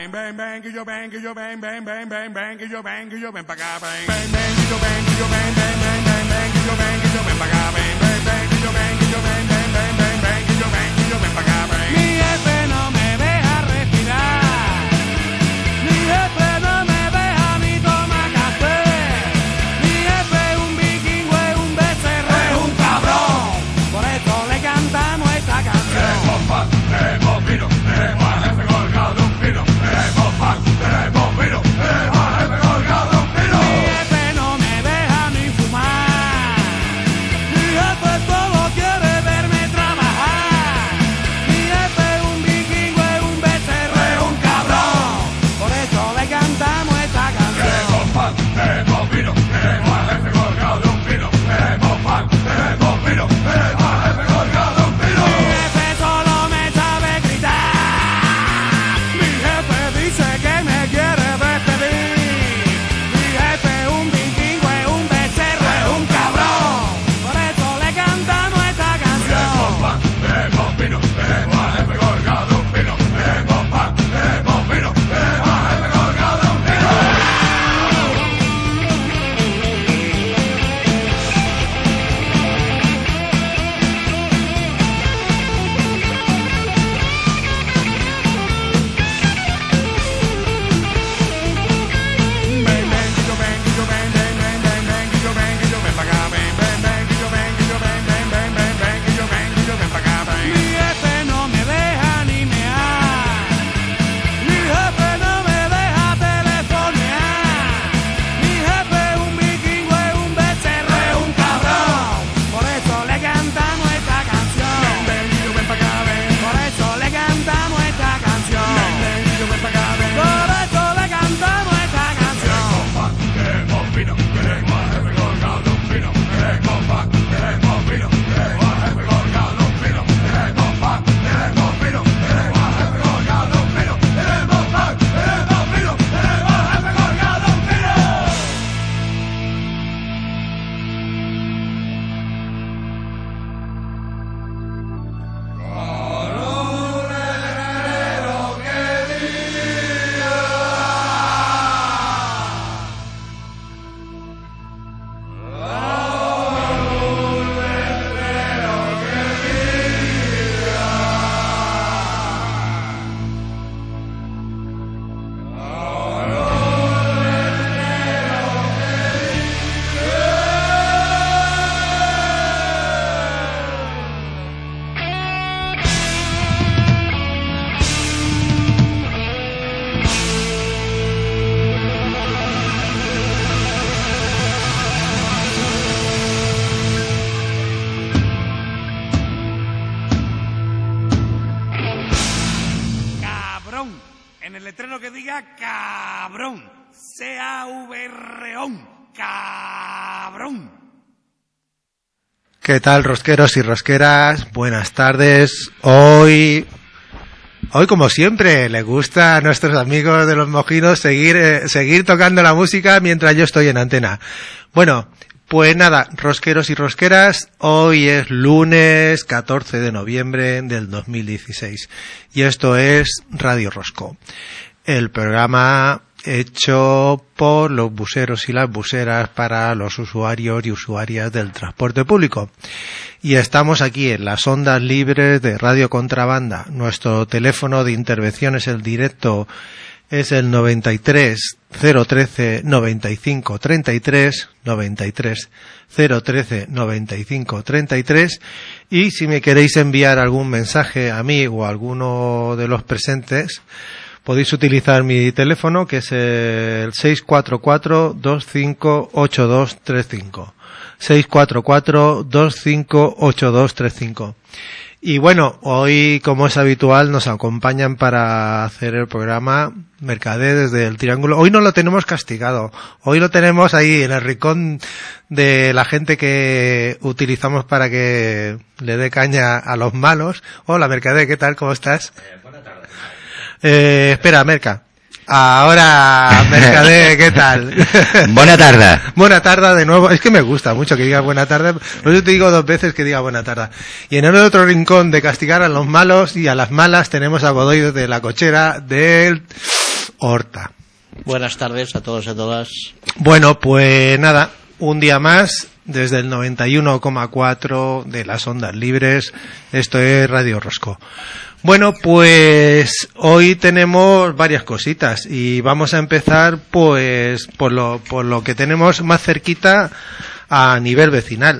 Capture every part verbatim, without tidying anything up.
ven, ven, ven, que yo ven, que yo ven, ven, ven, ven, ven, que yo ven, que yo ven pa' acá, ven, ven, ven, que yo ven, que yo ven, ven, ven, ven, ven, que yo ven, que yo ven pa' acá, ven, ven, ven, que yo ven, que yo ven, ven, ven, ven, ven, que yo ven, que yo ven pa' acá, ven. Mi jefe no me deja respirar, mi jefe no me deja ni tomar café, mi jefe es un vikingo, es un becerro, es un cabrón, por eso le cantamos esta canción. Tenemos pan, tenemos vino, tenemos al jefe colgado de un pino, tenemos pan, tenemos vino, tenemos al jefe colgado de un pino. Mi jefe no me deja ni fumar, mi jefe solo quiere verme trabajar, mi jefe es un vikingo, es un becerro, es un cabrón, por eso le cantamos esta canción. Tenemos pan, tenemos vino, tenemos al jefe colgado de un pino, tenemos pan, tenemos vino, tenemos al jefe colgado de un pino. Mi jefe solo me sabe gritar, mi jefe dice que me quiere despedir, mi jefe es un vikingo, es un becerro, es un cabrón, por eso le cantamos esta canción. Tenemos pan, tenemos vino, tenemos al jefe colgado de un pino, tenemos pan, tenemos vino, tenemos al jefe colgado de un pino. Ven, ven, que yo ven, que yo ven, ven, ven, ven, ven, que yo ven, que yo ven pa' acá, ven, ven, ven, que yo ven, que yo ven, ven, ven, ven, ven, que yo ven, que yo ven pa' acá, ven. Mi jefe no me deja ni mear, mi jefe no me deja telefonear, mi jefe es un vikingo, es un becerro, es un cabrón, por eso le cantamos esta canción. Ven, que yo ven pa' acá, ven, Por eso le cantamos esta canción. ven, ven, que yo ven pa' acá, ven. Por eso le cantamos esta canción. Pan, tenemos vino, tenemos al jefe colgado de un pino, tenemos pan, tenemos vino, tenemos al jefe colgado de un pino, tenemos pan, tenemos vino, tenemos al jefe colgado de un pino, tenemos pan, tenemos vino, tenemos al jefe colgado de un pino. Cabrón. En el letrero que diga cabrón. C A V R O N. Cabrón. ¿Qué tal, rosqueros y rosqueras? Buenas tardes. Hoy, hoy como siempre, le gusta a nuestros amigos de los mojinos seguir, eh, seguir tocando la música mientras yo estoy en antena. Bueno, pues nada, rosqueros y rosqueras, hoy es lunes catorce de noviembre del dos mil dieciséis y esto es Radio Rosco, el programa hecho por los buseros y las buseras para los usuarios y usuarias del transporte público. Y estamos aquí en las ondas libres de Radio Contrabanda. Nuestro teléfono de intervención es el directo, es el noventa y tres cero trece noventa y cinco treinta y tres, noventa y tres cero trece noventa y cinco treinta y tres, y si me queréis enviar algún mensaje a mí o a alguno de los presentes, podéis utilizar mi teléfono, que es el seis cuatro cuatro dos cinco ocho dos tres cinco. seis cuatro cuatro dos cinco ocho dos tres cinco. Y bueno, hoy, como es habitual, nos acompañan para hacer el programa Mercader desde el Triángulo. Hoy no lo tenemos castigado. Hoy lo tenemos ahí en el rincón de la gente que utilizamos para que le dé caña a los malos. Hola, Mercader, ¿qué tal? ¿Cómo estás? Eh, buena tarde. Eh, espera, Merca. Ahora, Mercader, ¿qué tal? Buena tarde. Buena tarde de nuevo. Es que me gusta mucho que diga buena tarde. Por eso te digo dos veces que diga buena tarde. Y en el otro rincón de castigar a los malos y a las malas tenemos a Godoy desde la cochera del Horta. Buenas tardes a todos y a todas. Bueno, pues nada, un día más desde el noventa y uno coma cuatro de las ondas libres. Esto es Radio Rosco. Bueno, pues hoy tenemos varias cositas y vamos a empezar pues por lo, por lo que tenemos más cerquita a nivel vecinal.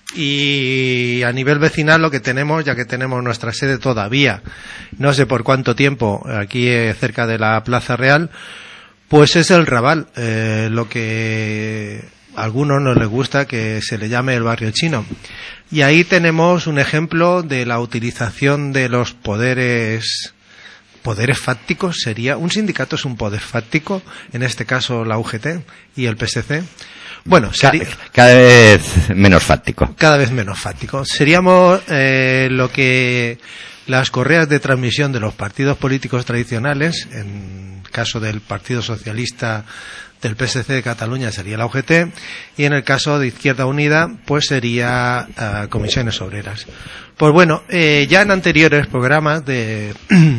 Y a nivel vecinal lo que tenemos, ya que tenemos nuestra sede todavía, no sé por cuánto tiempo, aquí eh, cerca de la Plaza Real, pues es el Raval, eh, lo que a algunos no les gusta que se le llame el barrio chino. Y ahí tenemos un ejemplo de la utilización de los poderes, poderes fácticos, sería, un sindicato es un poder fáctico, en este caso la U G T y el P S C. Bueno, sería, cada, cada vez menos fáctico. Cada vez menos fáctico. Seríamos eh, lo que las correas de transmisión de los partidos políticos tradicionales, en el caso del Partido Socialista del P S C de Cataluña sería la U G T, y en el caso de Izquierda Unida pues sería uh, Comisiones Obreras. Pues bueno, eh, ya en anteriores programas de,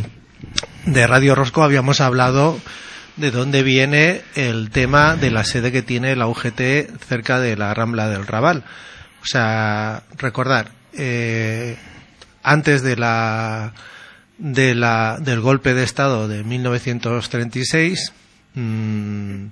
de Radio Rosco habíamos hablado de dónde viene el tema de la sede que tiene la U G T cerca de la Rambla del Raval. O sea, recordar, eh, antes de la, de la, del golpe de Estado de mil novecientos treinta y seis, mmm,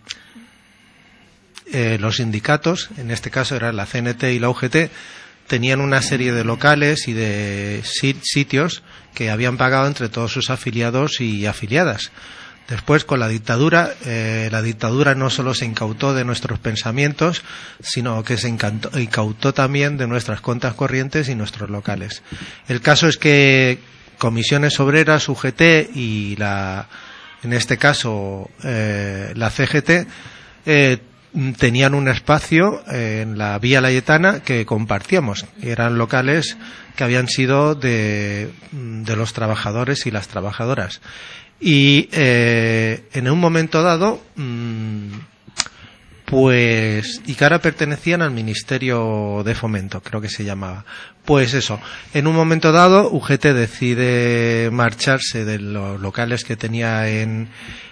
eh, los sindicatos, en este caso eran la C N T y la U G T, tenían una serie de locales y de sitios que habían pagado entre todos sus afiliados y afiliadas. Después, con la dictadura, eh, la dictadura no solo se incautó de nuestros pensamientos, sino que se incantó, incautó también de nuestras cuentas corrientes y nuestros locales. El caso es que Comisiones Obreras, U G T y la, en este caso, eh, la C G T, eh, tenían un espacio eh, en la Vía Layetana que compartíamos. Eran locales que habían sido de, de los trabajadores y las trabajadoras. Y eh, en un momento dado, mmm, pues, y que ahora pertenecían al Ministerio de Fomento, creo que se llamaba. Pues eso, en un momento dado, U G T decide marcharse de los locales que tenía en,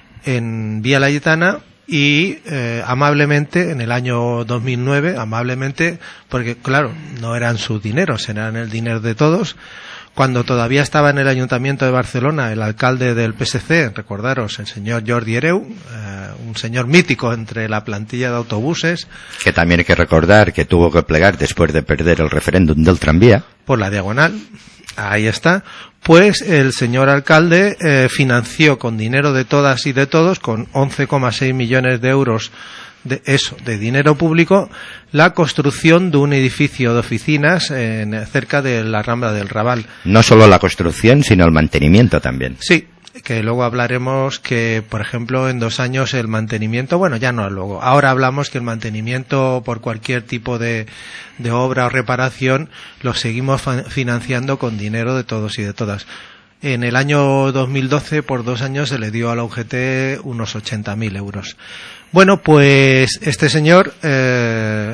en Vía Layetana y eh, amablemente, en el año dos mil nueve, amablemente, porque claro, no eran sus dineros, eran el dinero de todos. Cuando todavía estaba en el Ayuntamiento de Barcelona el alcalde del P S C, recordaros, el señor Jordi Hereu, eh, un señor mítico entre la plantilla de autobuses. Que también hay que recordar que tuvo que plegar después de perder el referéndum del tranvía. Por la diagonal, ahí está. Pues el señor alcalde eh, financió con dinero de todas y de todos, con once coma seis millones de euros de eso, de dinero público, la construcción de un edificio de oficinas en, cerca de la Rambla del Raval. No solo la construcción, sino el mantenimiento también. Sí, que luego hablaremos que, por ejemplo, en dos años el mantenimiento, bueno, ya no luego, ahora hablamos que el mantenimiento por cualquier tipo de, de obra o reparación lo seguimos financiando con dinero de todos y de todas. En el año dos mil doce, por dos años, se le dio a la U G T unos ochenta mil euros. Bueno, pues este señor eh,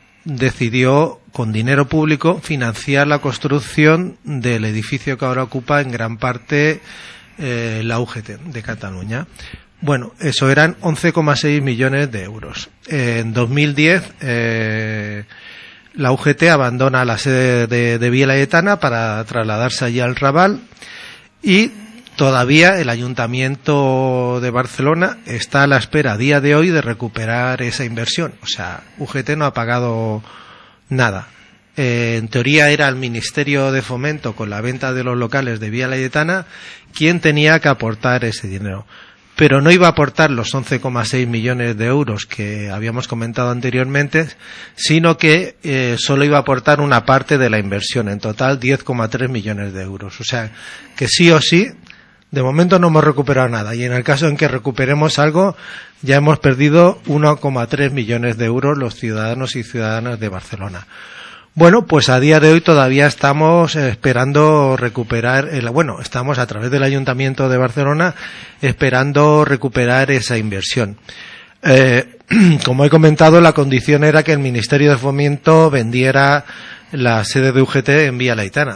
decidió, con dinero público, financiar la construcción del edificio que ahora ocupa en gran parte eh, la U G T de Cataluña. Bueno, eso eran once coma seis millones de euros. En dos mil diez, eh, la U G T abandona la sede de, de Vía Layetana para trasladarse allí al Raval. Y todavía el Ayuntamiento de Barcelona está a la espera a día de hoy de recuperar esa inversión. O sea, U G T no ha pagado nada. Eh, en teoría era el Ministerio de Fomento, con la venta de los locales de Vía Layetana, quien tenía que aportar ese dinero. Pero no iba a aportar los once coma seis millones de euros que habíamos comentado anteriormente, sino que eh, solo iba a aportar una parte de la inversión, en total diez coma tres millones de euros. O sea, que sí o sí, de momento no hemos recuperado nada, y en el caso en que recuperemos algo, ya hemos perdido uno coma tres millones de euros los ciudadanos y ciudadanas de Barcelona. Bueno, pues a día de hoy todavía estamos esperando recuperar, el, bueno, estamos a través del Ayuntamiento de Barcelona esperando recuperar esa inversión. Eh, como he comentado, la condición era que el Ministerio de Fomento vendiera la sede de U G T en Vía Layetana.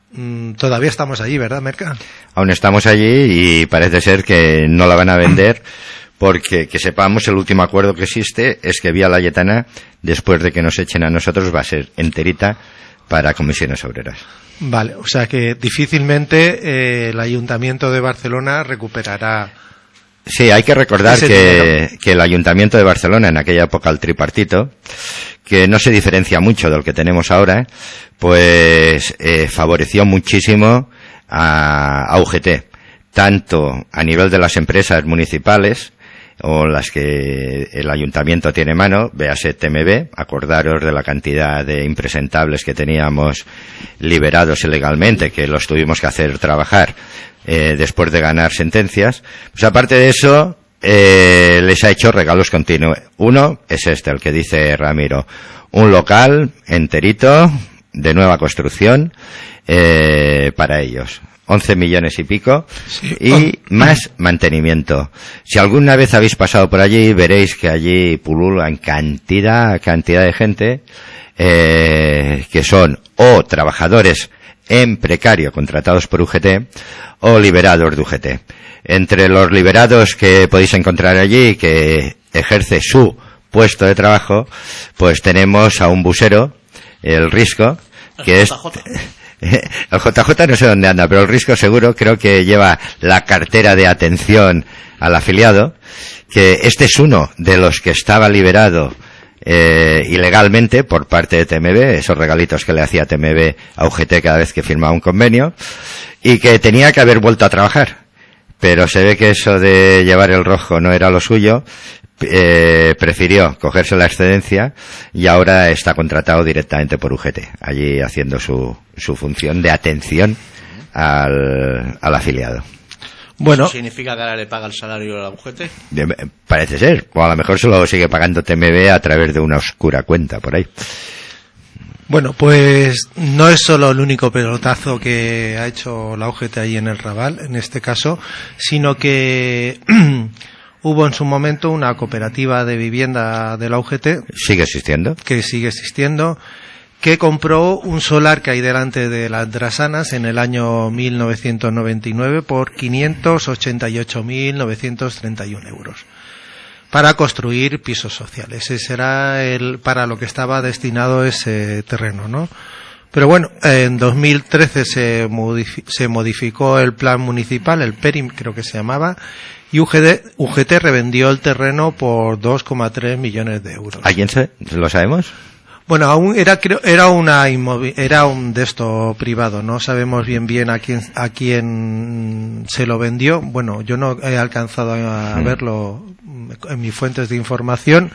Mm, todavía estamos allí, ¿verdad, Merca? Aún estamos allí y parece ser que no la van a vender porque, que sepamos, el último acuerdo que existe es que Vía Laietana, después de que nos echen a nosotros, va a ser enterita para comisiones obreras. Vale, o sea que difícilmente eh, el Ayuntamiento de Barcelona recuperará... Sí, hay que recordar Ese que, que el Ayuntamiento de Barcelona, en aquella época el tripartito, que no se diferencia mucho del que tenemos ahora, pues eh, favoreció muchísimo a, a U G T, tanto a nivel de las empresas municipales o las que el Ayuntamiento tiene mano, véase T M B, acordaros de la cantidad de impresentables que teníamos liberados ilegalmente, que los tuvimos que hacer trabajar eh, después de ganar sentencias. Pues aparte de eso, eh, les ha hecho regalos continuos. Uno es este, el que dice Ramiro, un local enterito, de nueva construcción, eh, para ellos. once millones y pico, sí. Y más mantenimiento. Si alguna vez habéis pasado por allí, veréis que allí pululan cantidad, cantidad de gente, eh, que son o trabajadores en precario contratados por U G T o liberados de U G T. Entre los liberados que podéis encontrar allí, que ejerce su puesto de trabajo, pues tenemos a un busero, el Risco, que es... El J J no sé dónde anda, pero el Risco seguro creo que lleva la cartera de atención al afiliado, que este es uno de los que estaba liberado eh, ilegalmente por parte de T M B, esos regalitos que le hacía T M B a U G T cada vez que firmaba un convenio, y que tenía que haber vuelto a trabajar, pero se ve que eso de llevar el rojo no era lo suyo. Eh, prefirió cogerse la excedencia y ahora está contratado directamente por U G T, allí haciendo su, su función de atención al, al afiliado. Bueno, ¿eso significa que ahora le paga el salario a la U G T? De, parece ser, o a lo mejor se lo sigue pagando T M B a través de una oscura cuenta por ahí. Bueno, pues no es solo el único pelotazo que ha hecho la U G T ahí en el Raval, en este caso, sino que hubo en su momento una cooperativa de vivienda de la U G T. ¿Sigue existiendo? Que sigue existiendo, que compró un solar que hay delante de las Drasanas en el año mil novecientos noventa y nueve por quinientos ochenta y ocho mil novecientos treinta y uno euros para construir pisos sociales. Ese era el, para lo que estaba destinado ese terreno, ¿no? Pero bueno, en dos mil trece se, modifi- se modificó el plan municipal, el PERIM creo que se llamaba, y U G T, U G T revendió el terreno por dos coma tres millones de euros. ¿Alguien se, lo sabemos? Bueno, aún era creo era una inmovi- era un de esto privado, no sabemos bien bien a quién a quién se lo vendió. Bueno, yo no he alcanzado a mm. verlo en mis fuentes de información.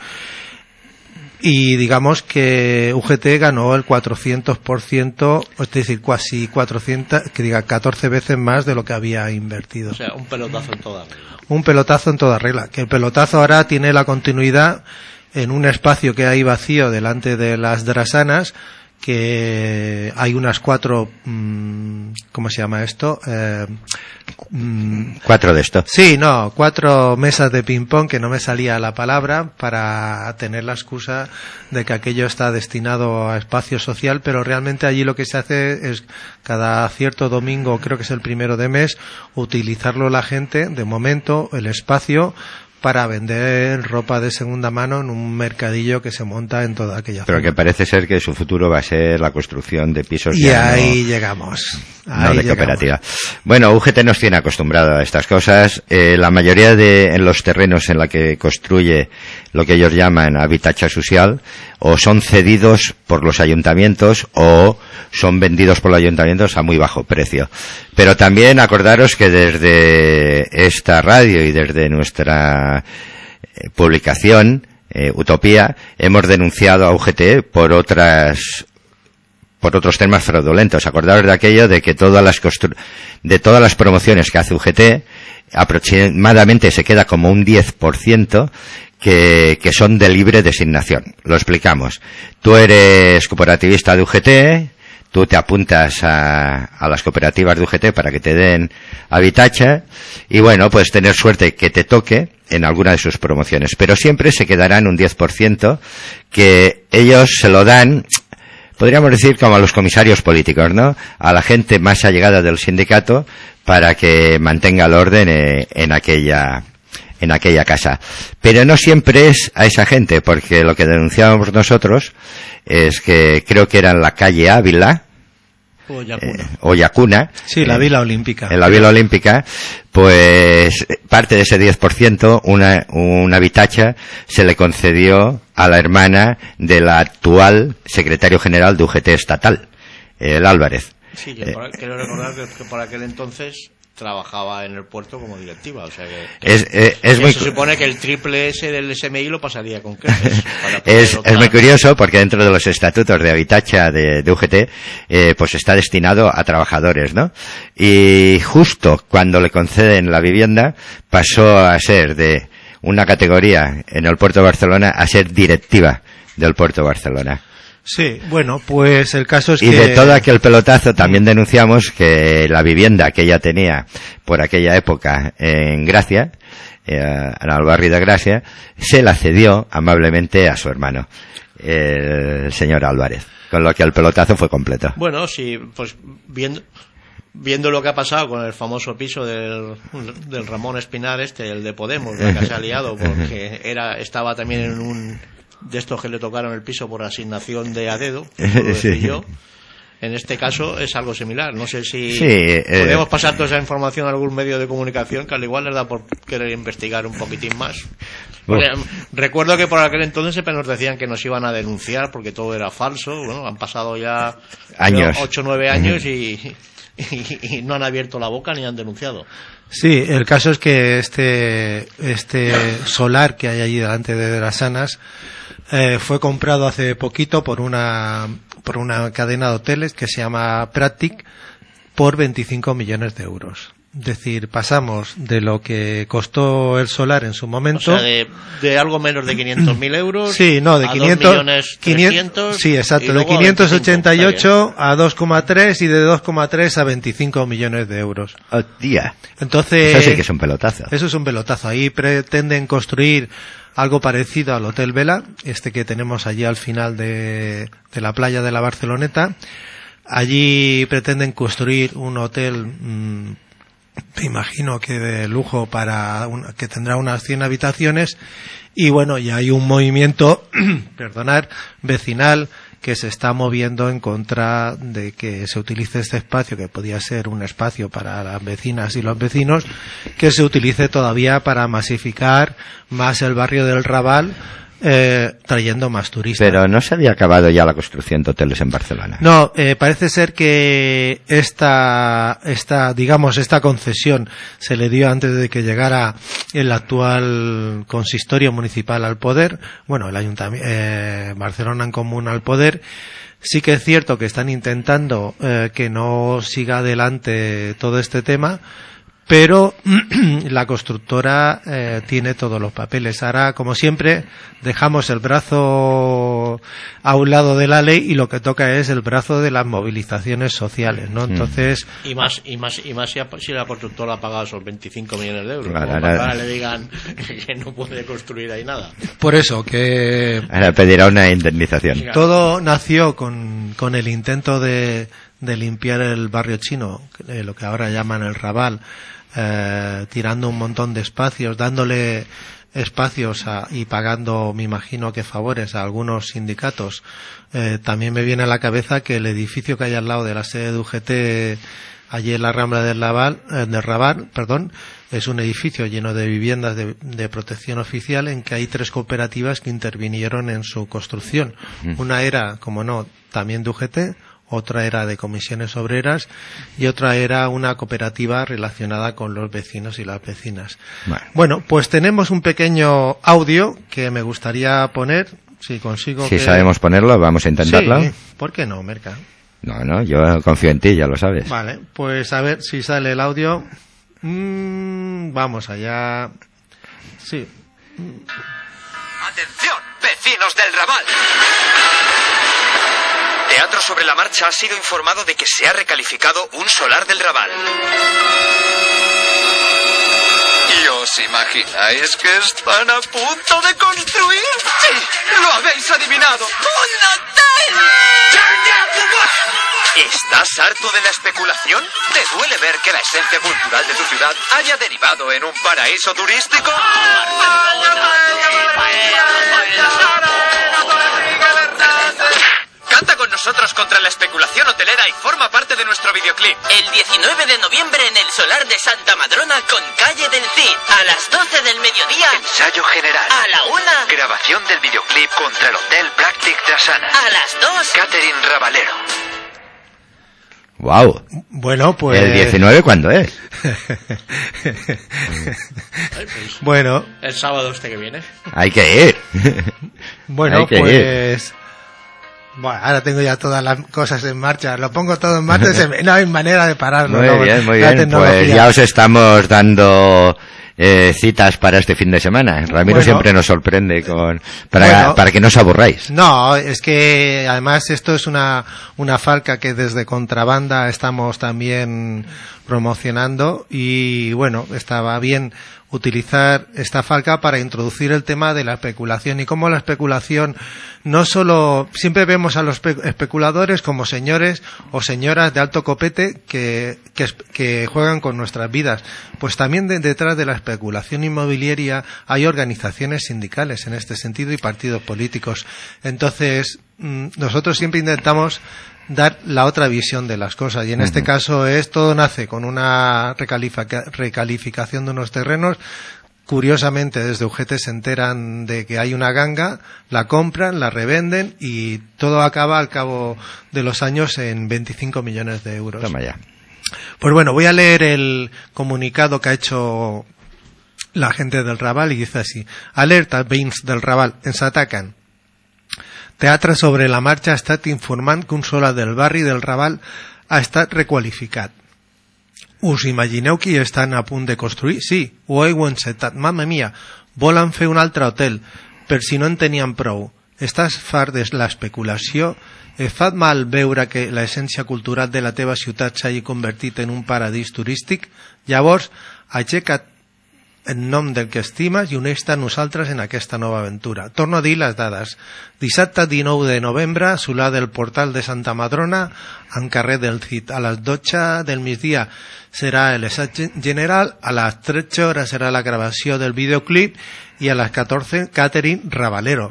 Y digamos que U G T ganó el cuatrocientos por ciento, es decir, casi cuatrocientos, que diga catorce veces más de lo que había invertido. O sea, un pelotazo en toda regla. Un pelotazo en toda regla. Que el pelotazo ahora tiene la continuidad en un espacio que hay vacío delante de las Drasanas, que hay unas cuatro, mmm, ¿cómo se llama esto? Eh, mmm, cuatro de esto. Sí, no, cuatro mesas de ping-pong, que no me salía la palabra, para tener la excusa de que aquello está destinado a espacio social, pero realmente allí lo que se hace es cada cierto domingo, creo que es el primero de mes, utilizarlo la gente, de momento, el espacio, para vender ropa de segunda mano en un mercadillo que se monta en toda aquella Pero zona. Que parece ser que su futuro va a ser la construcción de pisos. Y ya ahí no, llegamos. No ahí de llegamos. cooperativa. Bueno, U G T nos tiene acostumbrado a estas cosas. Eh, la mayoría de en los terrenos en la que construye lo que ellos llaman habitatge social, o son cedidos por los ayuntamientos o son vendidos por los ayuntamientos a muy bajo precio. Pero también acordaros que desde esta radio y desde nuestra eh, publicación, eh, Utopía, hemos denunciado a U G T por otras por otros temas fraudulentos. Acordaros de aquello de que todas las constru- de todas las promociones que hace U G T, aproximadamente se queda como un diez por ciento que, que son de libre designación. Lo explicamos. Tú eres cooperativista de U G T, tú te apuntas a, a las cooperativas de U G T para que te den habitatge y bueno, puedes tener suerte que te toque en alguna de sus promociones, pero siempre se quedarán un diez por ciento que ellos se lo dan podríamos decir como a los comisarios políticos, ¿no? A la gente más allegada del sindicato para que mantenga el orden eh, en aquella en aquella casa. Pero no siempre es a esa gente, porque lo que denunciábamos nosotros es que creo que era en la calle Ávila, O Yacuna. Eh, o Yacuna. Sí, la eh, Vila Olímpica. En la Vila Olímpica, pues parte de ese diez por ciento, una, una habitacha, se le concedió a la hermana del actual secretario general de U G T estatal, el Álvarez. Sí, que por, quiero recordar que, que por aquel entonces trabajaba en el puerto como directiva, o sea que, que Es, eh, es que muy se supone que el triple S del S M I lo pasaría con creces. para poder es, dotar. es muy curioso porque dentro de los estatutos de Habitacha de, de U G T eh, pues está destinado a trabajadores, ¿no? Y justo cuando le conceden la vivienda pasó a ser de una categoría en el puerto de Barcelona a ser directiva del puerto de Barcelona. Sí, bueno, pues el caso es Y que... de todo aquel pelotazo también denunciamos que la vivienda que ella tenía por aquella época en Gracia, eh, en el barrio de Gracia, se la cedió amablemente a su hermano, el señor Álvarez, con lo que el pelotazo fue completo. Bueno, sí, pues viendo viendo lo que ha pasado con el famoso piso del, del Ramón Espinar, este, el de Podemos, el que se ha liado, porque era estaba también en un de estos que le tocaron el piso por asignación de a dedo, como lo decía Sí. yo. En este caso es algo similar. No sé si Sí, eh, podemos pasar toda esa información a algún medio de comunicación que al igual les da por querer investigar un poquitín más. Porque, recuerdo que por aquel entonces siempre nos decían que nos iban a denunciar porque todo era falso. Bueno, han pasado ya Años. ocho o nueve años y, y, y no han abierto la boca ni han denunciado. Sí, el caso es que este, este solar que hay allí delante de las Sanas eh, fue comprado hace poquito por una, por una cadena de hoteles que se llama Pratic por veinticinco millones de euros. Es decir, pasamos de lo que costó el solar en su O momento. sea, de, de algo menos de quinientos mil euros. Sí, no, de a quinientos, dos millones trescientos, sí, exacto, y de luego quinientos ochenta y ocho veinticinco. a dos coma tres y de dos coma tres a veinticinco millones de euros. Oh, tía, Entonces, eso sí que es un pelotazo. eso es un pelotazo. Ahí pretenden construir algo parecido al Hotel Vela, este que tenemos allí al final de, de la playa de la Barceloneta. Allí pretenden construir un hotel, mmm, me imagino que de lujo para un, que tendrá unas cien habitaciones y bueno, ya hay un movimiento, perdonad, vecinal que se está moviendo en contra de que se utilice este espacio, que podía ser un espacio para las vecinas y los vecinos, que se utilice todavía para masificar más el barrio del Raval, eh, trayendo más turistas. Pero no se había acabado ya la construcción de hoteles en Barcelona. No, eh, parece ser que esta, esta, digamos, esta concesión se le dio antes de que llegara el actual consistorio municipal al poder, bueno, el ayuntamiento, eh, Barcelona en Común al poder. Sí que es cierto que están intentando eh, que no siga adelante todo este tema, pero la constructora eh, tiene todos los papeles. Ahora, como siempre, dejamos el brazo a un lado de la ley y lo que toca es el brazo de las movilizaciones sociales, ¿no? Entonces, Y más, y más, y más si, ha- si la constructora ha pagado esos veinticinco millones de euros. Claro, como claro. para que ahora le digan que no puede construir ahí nada. por eso que Ahora pedirá una indemnización. todo nació con, con el intento de, de limpiar el barrio chino, eh, lo que ahora llaman el Raval, eh, tirando un montón de espacios, dándole espacios a, y pagando, me imagino que favores a algunos sindicatos. Eh, también me viene a la cabeza que el edificio que hay al lado de la sede de U G T, allí en la Rambla del Raval, eh, del Raval, perdón, es un edificio lleno de viviendas de, de protección oficial en que hay tres cooperativas que intervinieron en su construcción. Una era, como no, también de U G T, otra era de comisiones obreras y otra era una cooperativa relacionada con los vecinos y las vecinas. Bueno. Bueno, pues tenemos un pequeño audio que me gustaría poner, si consigo Si que... sabemos ponerlo, vamos a intentarlo. Sí, ¿por qué no, Merca? No, no, yo confío en ti, ya lo sabes. Vale, pues a ver si sale el audio. Mm, vamos allá. Sí. Atención, vecinos del Raval. Teatro sobre la Marcha ha sido informado de que se ha recalificado un solar del Raval. Y os ¿Os imagináis que están a punto de construir? ¡Sí! ¡Lo habéis adivinado! ¡Un hotel! ¿Estás harto de la especulación? ¿Te duele ver que la esencia cultural de tu ciudad haya derivado en un paraíso turístico? Canta con nosotros contra la especulación hotelera y forma parte de nuestro videoclip. El diecinueve de noviembre en el Solar de Santa Madrona con Calle del Cid. A las doce del mediodía. Ensayo general. A la una. Grabación del videoclip contra el Hotel Practic Trasana. A las dos. Catherine Ravalero. Wow. Bueno, pues... ¿El diecinueve cuándo es? Bueno. El sábado este que viene. Hay que ir. Bueno, Hay que pues... Ir. Bueno, ahora tengo ya todas las cosas en marcha. Lo pongo todo en marcha y se me... no hay manera de pararlo. Muy ¿no? bien, muy La bien. Pues ya os estamos dando eh, citas para este fin de semana. Ramiro Bueno. siempre nos sorprende con para, Bueno. para que no os aburráis. No, es que además esto es una, una falca que desde Contrabanda estamos también promocionando y bueno, estaba bien utilizar esta falca para introducir el tema de la especulación y cómo la especulación no solo siempre vemos a los especuladores como señores o señoras de alto copete que, que, que juegan con nuestras vidas, pues también de, detrás de la especulación inmobiliaria hay organizaciones sindicales en este sentido y partidos políticos. Entonces nosotros siempre intentamos dar la otra visión de las cosas y en uh-huh. este caso es todo nace con una recalifica, recalificación de unos terrenos. Curiosamente desde U G T se enteran de que hay una ganga, la compran, la revenden y todo acaba al cabo de los años en veinticinco millones de euros. Toma ya. Pues bueno, voy a leer el comunicado que ha hecho la gente del Raval y dice así: alerta veïns del Raval, ens ataquen. Teatre sobre la marxa ha estat informant que un solar del barri del Raval ha estat requalificat. Us imagineu que hi estan a punt de construir? Sí, ho heu encetat. Mamma mia, volen fer un altre hotel, per si no en tenien prou. Estàs fart de l'especulació? Et fa mal veure que l'essència cultural de la teva ciutat s'hagi convertit en un paradís turístic? Llavors, aixeca't en nom del que estimes i uneix-te a nosaltres en aquesta nova aventura. Torno a dir les dades. Dissabte dinou de novembre, solar del portal de Santa Madrona, en carrer del Cid. A les dotze del migdia serà l'assaig general, a les tretze hores serà la gravació del videoclip i a les catorze Catherine Ravalero.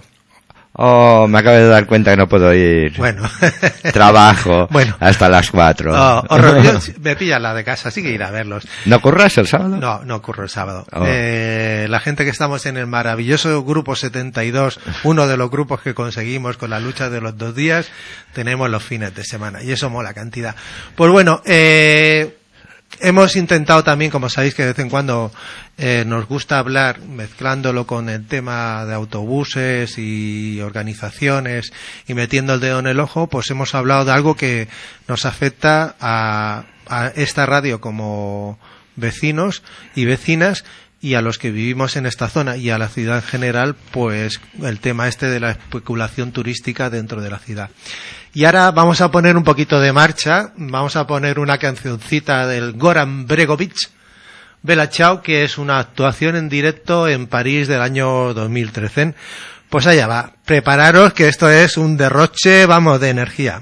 Oh, me acabo de dar cuenta que no puedo ir. Bueno. Trabajo bueno. hasta las cuatro. Oh, horror, me pilla la de casa, sí que ir a verlos. ¿No curras el sábado? No, no curro el sábado. Oh. Eh, la gente que estamos en el maravilloso grupo setenta y dos, uno de los grupos que conseguimos con la lucha de los dos días, tenemos los fines de semana y eso mola cantidad. Pues bueno, eh... hemos intentado también, como sabéis que de vez en cuando eh, nos gusta hablar mezclándolo con el tema de autobuses y organizaciones y metiendo el dedo en el ojo, pues hemos hablado de algo que nos afecta a, a esta radio como vecinos y vecinas y a los que vivimos en esta zona y a la ciudad en general, pues el tema este de la especulación turística dentro de la ciudad. Y ahora vamos a poner un poquito de marcha, vamos a poner una cancioncita del Goran Bregovic, Bella Ciao, que es una actuación en directo en París del año dos mil trece. Pues allá va, prepararos que esto es un derroche, vamos, de energía.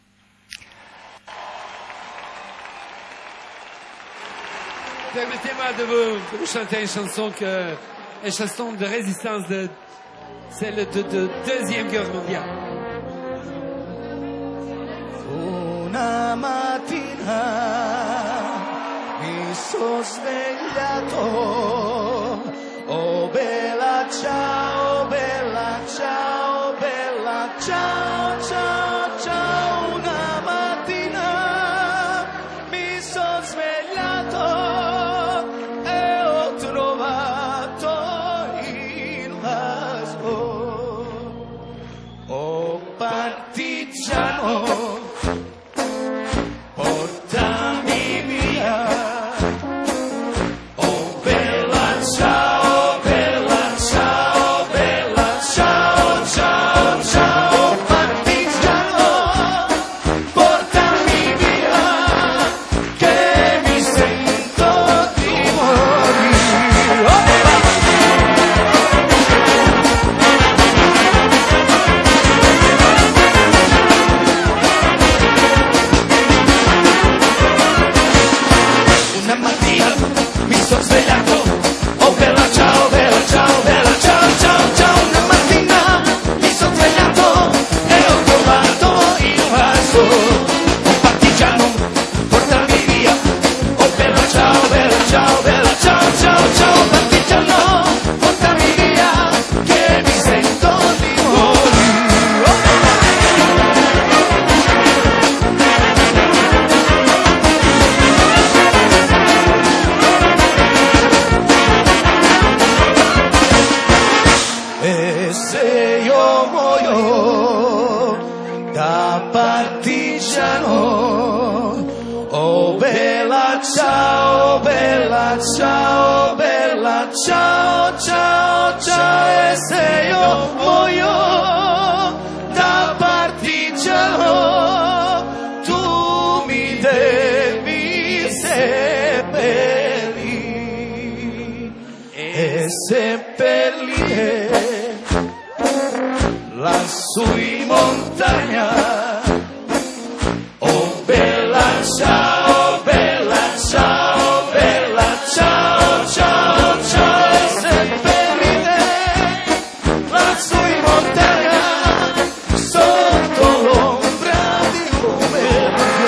Permettez-moi de vous, de vous chanter une chanson que, une chanson de résistance de celle de, de Deuxième Guerre mondiale. Una mattina mi sono svegliato, oh bella ciao, bella ciao, bella ciao, ciao, ciao. Una mattina mi sono svegliato e ho trovato il vaso, oh partigiano. Portami via, oh bella bella ciao, bella ciao, ciao, ciao. E se io muoio da partigiano, tu mi devi seppellire e seppellire lassù in montagna. Oh bella ciao, bella ciao, bella ciao, ciao, ciao. E seppellire lassù in montagna sotto l'ombra di un meraviglio.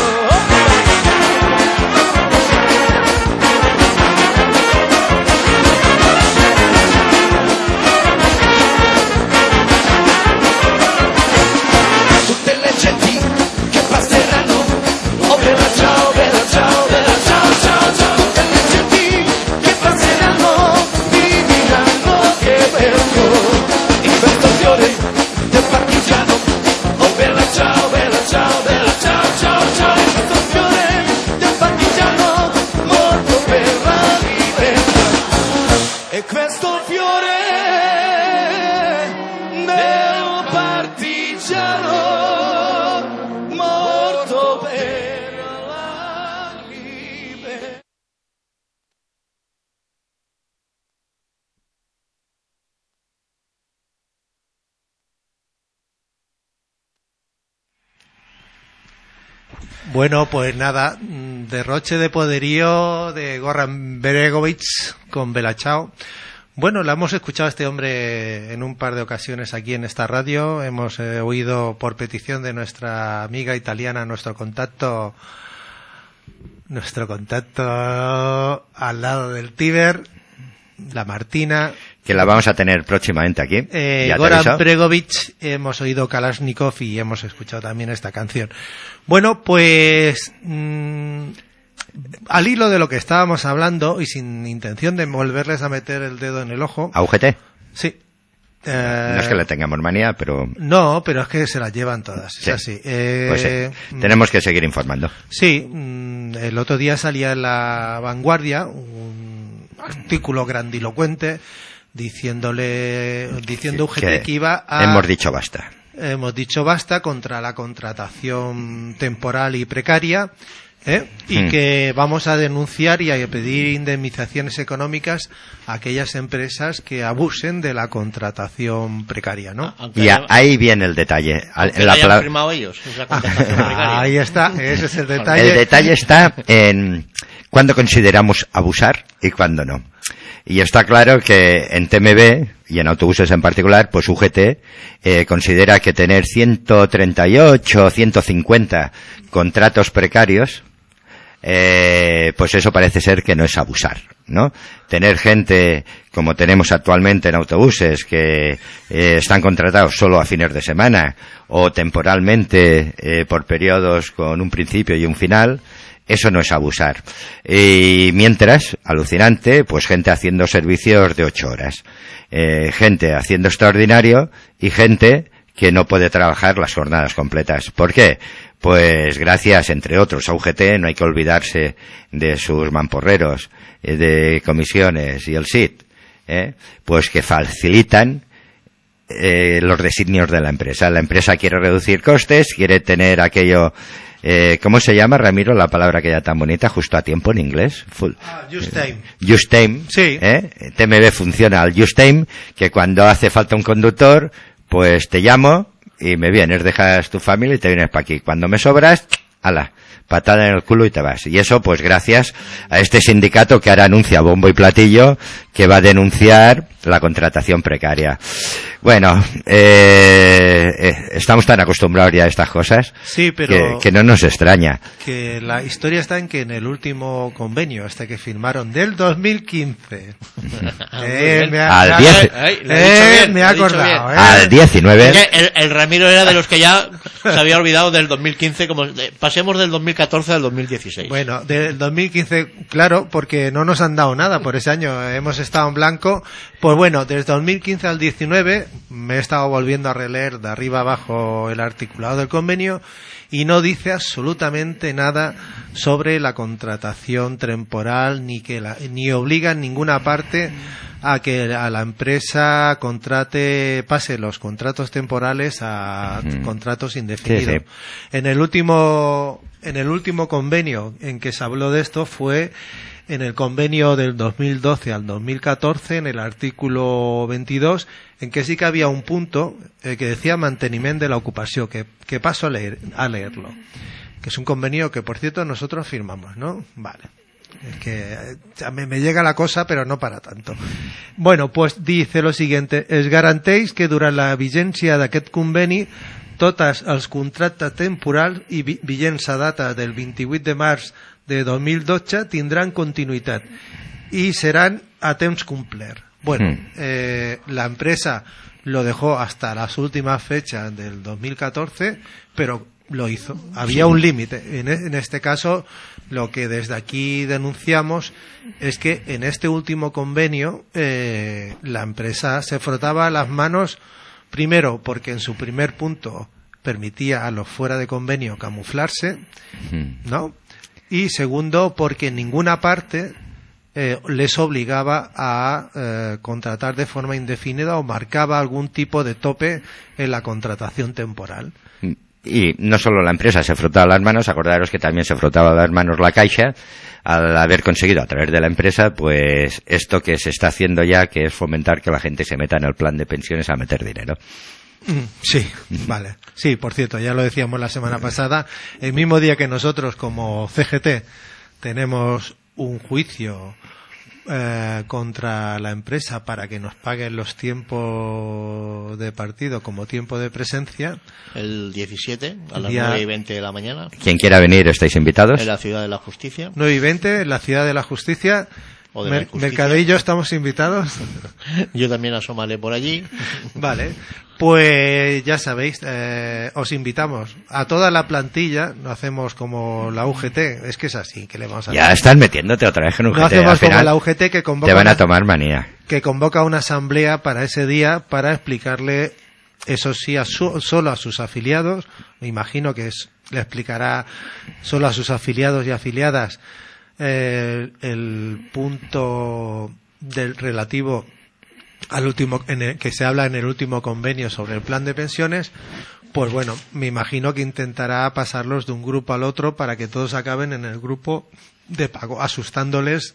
Tutte le genti che passeranno, oh bella ciao, bella ciao, bella ciao, ciao, ciao. Tutte le genti che passeranno mi diranno che bello in questo fiore del partigiano. Oh bella ciao, bella ciao, bella ciao, ciao, ciao. In questo fiore del partigiano morto per la libertà. E questo fiore del partigiano morto per la libertà. Bueno, pues nada, mm, derroche de poderío de Goran Bregovic con Bella Ciao. Bueno, la hemos escuchado a este hombre en un par de ocasiones aquí en esta radio. Hemos eh, oído por petición de nuestra amiga italiana nuestro contacto, nuestro contacto al lado del Tíber, la Martina. Que la vamos a tener próximamente aquí. Eh, Ya te Goran aviso. Bregovic, hemos oído Kalashnikov y hemos escuchado también esta canción. Bueno, pues mmm, al hilo de lo que estábamos hablando y sin intención de volverles a meter el dedo en el ojo. ¿A U G T? Sí. Eh, No es que le tengamos manía, pero... No, pero es que se las llevan todas. Sí. Es así. Eh, Pues sí, tenemos que seguir informando. Sí, mm, el otro día salía en La Vanguardia un artículo grandilocuente diciéndole, diciendo U G T que, que iba a... Hemos dicho basta. Hemos dicho basta contra la contratación temporal y precaria, ¿eh? y Hmm. que vamos a denunciar y a pedir indemnizaciones económicas a aquellas empresas que abusen de la contratación precaria, ¿no? Aunque Y a- haya- ahí viene el detalle. Al- aunque en la la hayan pala- firmado ellos, esa contratación precaria. Ahí está, ese es el detalle. El detalle está en cuándo consideramos abusar y cuándo no. Y está claro que en T M B y en autobuses en particular, pues U G T eh, considera que tener ciento treinta y ocho, ciento cincuenta contratos precarios, eh, pues eso parece ser que no es abusar, ¿no? Tener gente como tenemos actualmente en autobuses que eh, están contratados solo a fines de semana o temporalmente eh, por periodos con un principio y un final, eso no es abusar. Y mientras, alucinante, pues gente haciendo servicios de ocho horas, eh, gente haciendo extraordinario y gente que no puede trabajar las jornadas completas. ¿Por qué? Pues gracias, entre otros, a U G T, no hay que olvidarse de sus mamporreros, eh, de comisiones y el S I T, eh, pues que facilitan eh, los designios de la empresa. La empresa quiere reducir costes, quiere tener aquello... Eh, ¿Cómo se llama, Ramiro, la palabra que ya tan bonita, justo a tiempo en inglés? Full. Ah, just time. Just time. Sí. ¿eh? T M B funciona al just time, que cuando hace falta un conductor, pues te llamo y me vienes, dejas tu familia y te vienes para aquí. Cuando me sobras, ala, patada en el culo y te vas. Y eso, pues gracias a este sindicato que ahora anuncia bombo y platillo que va a denunciar la contratación precaria. Bueno, eh, eh, estamos tan acostumbrados ya a estas cosas Sí, pero que, que no nos extraña. que la historia está en que en el último convenio, este que firmaron del dos mil quince, eh, bien. me ha, Al me ha- diez. Ay, lo he dicho eh, bien, me lo ha he dicho acordado, bien. eh. Al diecinueve... Es que el, el Ramiro era de los que ya se había olvidado del dos mil quince, como de, pasemos del dos mil catorce al dos mil dieciséis. Bueno, del dos mil quince, claro, porque no nos han dado nada por ese año, hemos estado en blanco. Pues bueno, desde dos mil quince al diecinueve me he estado volviendo a releer de arriba abajo el articulado del convenio y no dice absolutamente nada sobre la contratación temporal, ni que la, ni obliga en ninguna parte a que a la empresa contrate, pase los contratos temporales a mm. contratos indefinidos. Sí, sí. En el último, en el último convenio en que se habló de esto fue en el convenio del dos mil doce al dos mil catorce, en el artículo veintidós, en que sí que había un punto eh, que decía mantenimiento de la ocupación, que, que paso a leer, a leerlo. Que es un convenio que, por cierto, nosotros firmamos, ¿no? Vale. Es que eh, me, me llega la cosa, pero no para tanto. Bueno, pues dice lo siguiente: es garanteix que durant la vigència d'aquest conveni tots els contractes temporals i vi, vigents a data del vint-i-vuit de març de dos mil dotze tindran continuïtat y serán a temps complert. Bueno, mm. eh, la empresa lo dejó hasta las últimas fechas del dos mil catorce, pero lo hizo. Había un límite. En, en este caso, lo que desde aquí denunciamos es que en este último convenio eh, la empresa se frotaba las manos, primero porque en su primer punto permitía a los fuera de convenio camuflarse, ¿no? Y segundo porque en ninguna parte eh, les obligaba a eh, contratar de forma indefinida o marcaba algún tipo de tope en la contratación temporal. Y no solo la empresa se frotaba las manos, acordaros que también se frotaba las manos la Caixa al haber conseguido a través de la empresa pues esto que se está haciendo ya, que es fomentar que la gente se meta en el plan de pensiones a meter dinero. Sí, vale. Sí, por cierto, ya lo decíamos la semana pasada, el mismo día que nosotros como C G T tenemos un juicio eh, contra la empresa para que nos paguen los tiempos de partido como tiempo de presencia. El diecisiete, a las nueve y veinte de la mañana. Quien quiera venir, estáis invitados. En la Ciudad de la Justicia. nueve y veinte, en la Ciudad de la Justicia. O de Mer- la Justicia. Mercadillo, estamos invitados. Yo también asómale por allí. Vale, pues ya sabéis, eh, os invitamos a toda la plantilla. No hacemos como la U G T, es que es así, que le vamos a ya estás metiéndote otra vez en U G T. No hacemos como la U G T que convoca te van a una, tomar manía. que convoca una asamblea para ese día para explicarle, eso sí, a su, solo a sus afiliados. Me imagino que es, le explicará solo a sus afiliados y afiliadas Eh, el punto del relativo al último en el, que se habla en el último convenio sobre el plan de pensiones. Pues bueno, me imagino que intentará pasarlos de un grupo al otro para que todos acaben en el grupo de pago, asustándoles,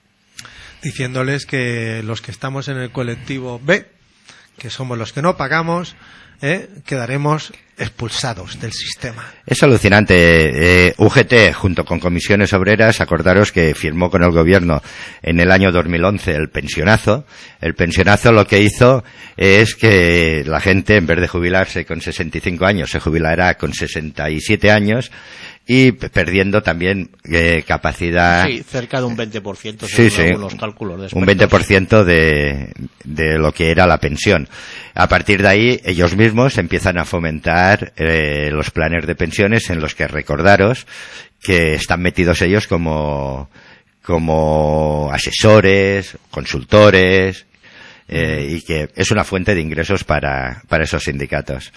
diciéndoles que los que estamos en el colectivo B, que somos los que no pagamos, eh, quedaremos expulsados del sistema. Es alucinante. Eh, U G T, junto con Comisiones Obreras, acordaros que firmó con el gobierno en el año dos mil once el pensionazo. El pensionazo lo que hizo es que la gente, en vez de jubilarse con sesenta y cinco años, se jubilará con sesenta y siete años y perdiendo también eh, capacidad. Sí, cerca de un veinte por ciento según sí, sí, algunos cálculos de expertos. Un veinte por ciento de, de lo que era la pensión. A partir de ahí, ellos mismos empiezan a fomentar eh, los planes de pensiones en los que recordaros que están metidos ellos como, como asesores, consultores, eh, y que es una fuente de ingresos para, para esos sindicatos.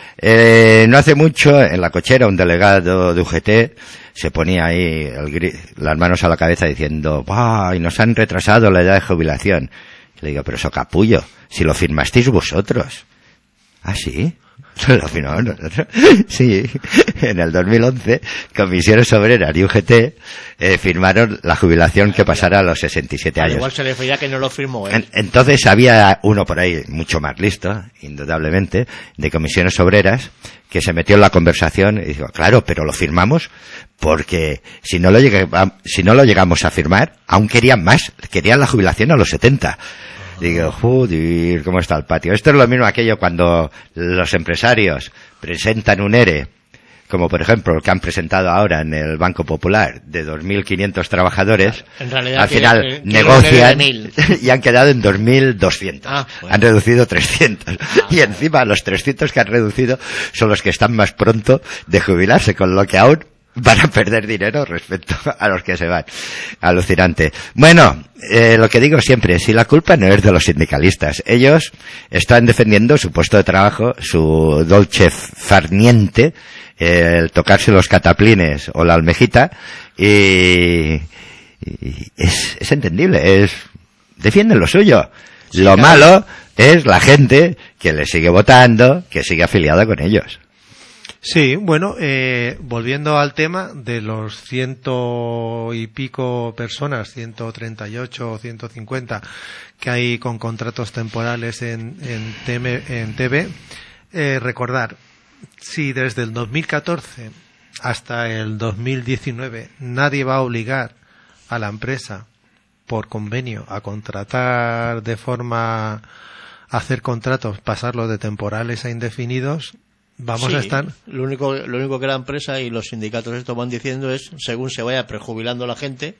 Eh, no hace mucho, en la cochera, un delegado de U G T se ponía ahí el gri- las manos a la cabeza diciendo ¡bah! Y nos han retrasado la edad de jubilación. Le digo, pero eso capullo, si lo firmasteis vosotros. ¿Ah, sí? Lo firmamos nosotros. Sí, en el dos mil once, Comisiones Obreras y U G T eh, firmaron la jubilación que pasara a los sesenta y siete años. Al igual se refería que no lo firmó él. En, entonces había uno por ahí, mucho más listo, indudablemente, de Comisiones Obreras, que se metió en la conversación y dijo, claro, pero lo firmamos porque si no lo, llega, si no lo llegamos a firmar, aún querían más, querían la jubilación a los setenta. Digo, joder, ¿cómo está el patio? Esto es lo mismo aquello cuando los empresarios presentan un E R E como por ejemplo el que han presentado ahora en el Banco Popular, de dos mil quinientos trabajadores, En realidad al que- final que- que negocian nueve mil. y han quedado en dos mil doscientos. Ah, bueno. Han reducido trescientos. Y encima los trescientos que han reducido son los que están más pronto de jubilarse, con lo que aún van a perder dinero respecto a los que se van. Alucinante. Bueno, eh, lo que digo siempre, si la culpa no es de los sindicalistas, ellos están defendiendo su puesto de trabajo, su dolce far niente, eh, el tocarse los cataplines o la almejita, y, y es, es entendible, es, defienden lo suyo. Lo malo es la gente que le sigue votando, que sigue afiliada con ellos. Sí, bueno, eh, volviendo al tema de los ciento y pico personas, ciento treinta y ocho o ciento cincuenta que hay con contratos temporales en, en, T M, en T V, eh, recordar, si desde el dos mil catorce hasta el dos mil diecinueve nadie va a obligar a la empresa por convenio a contratar de forma, a hacer contratos, pasarlos de temporales a indefinidos, vamos Sí, a estar... Lo único, lo único que la empresa y los sindicatos esto van diciendo es, según se vaya prejubilando la gente,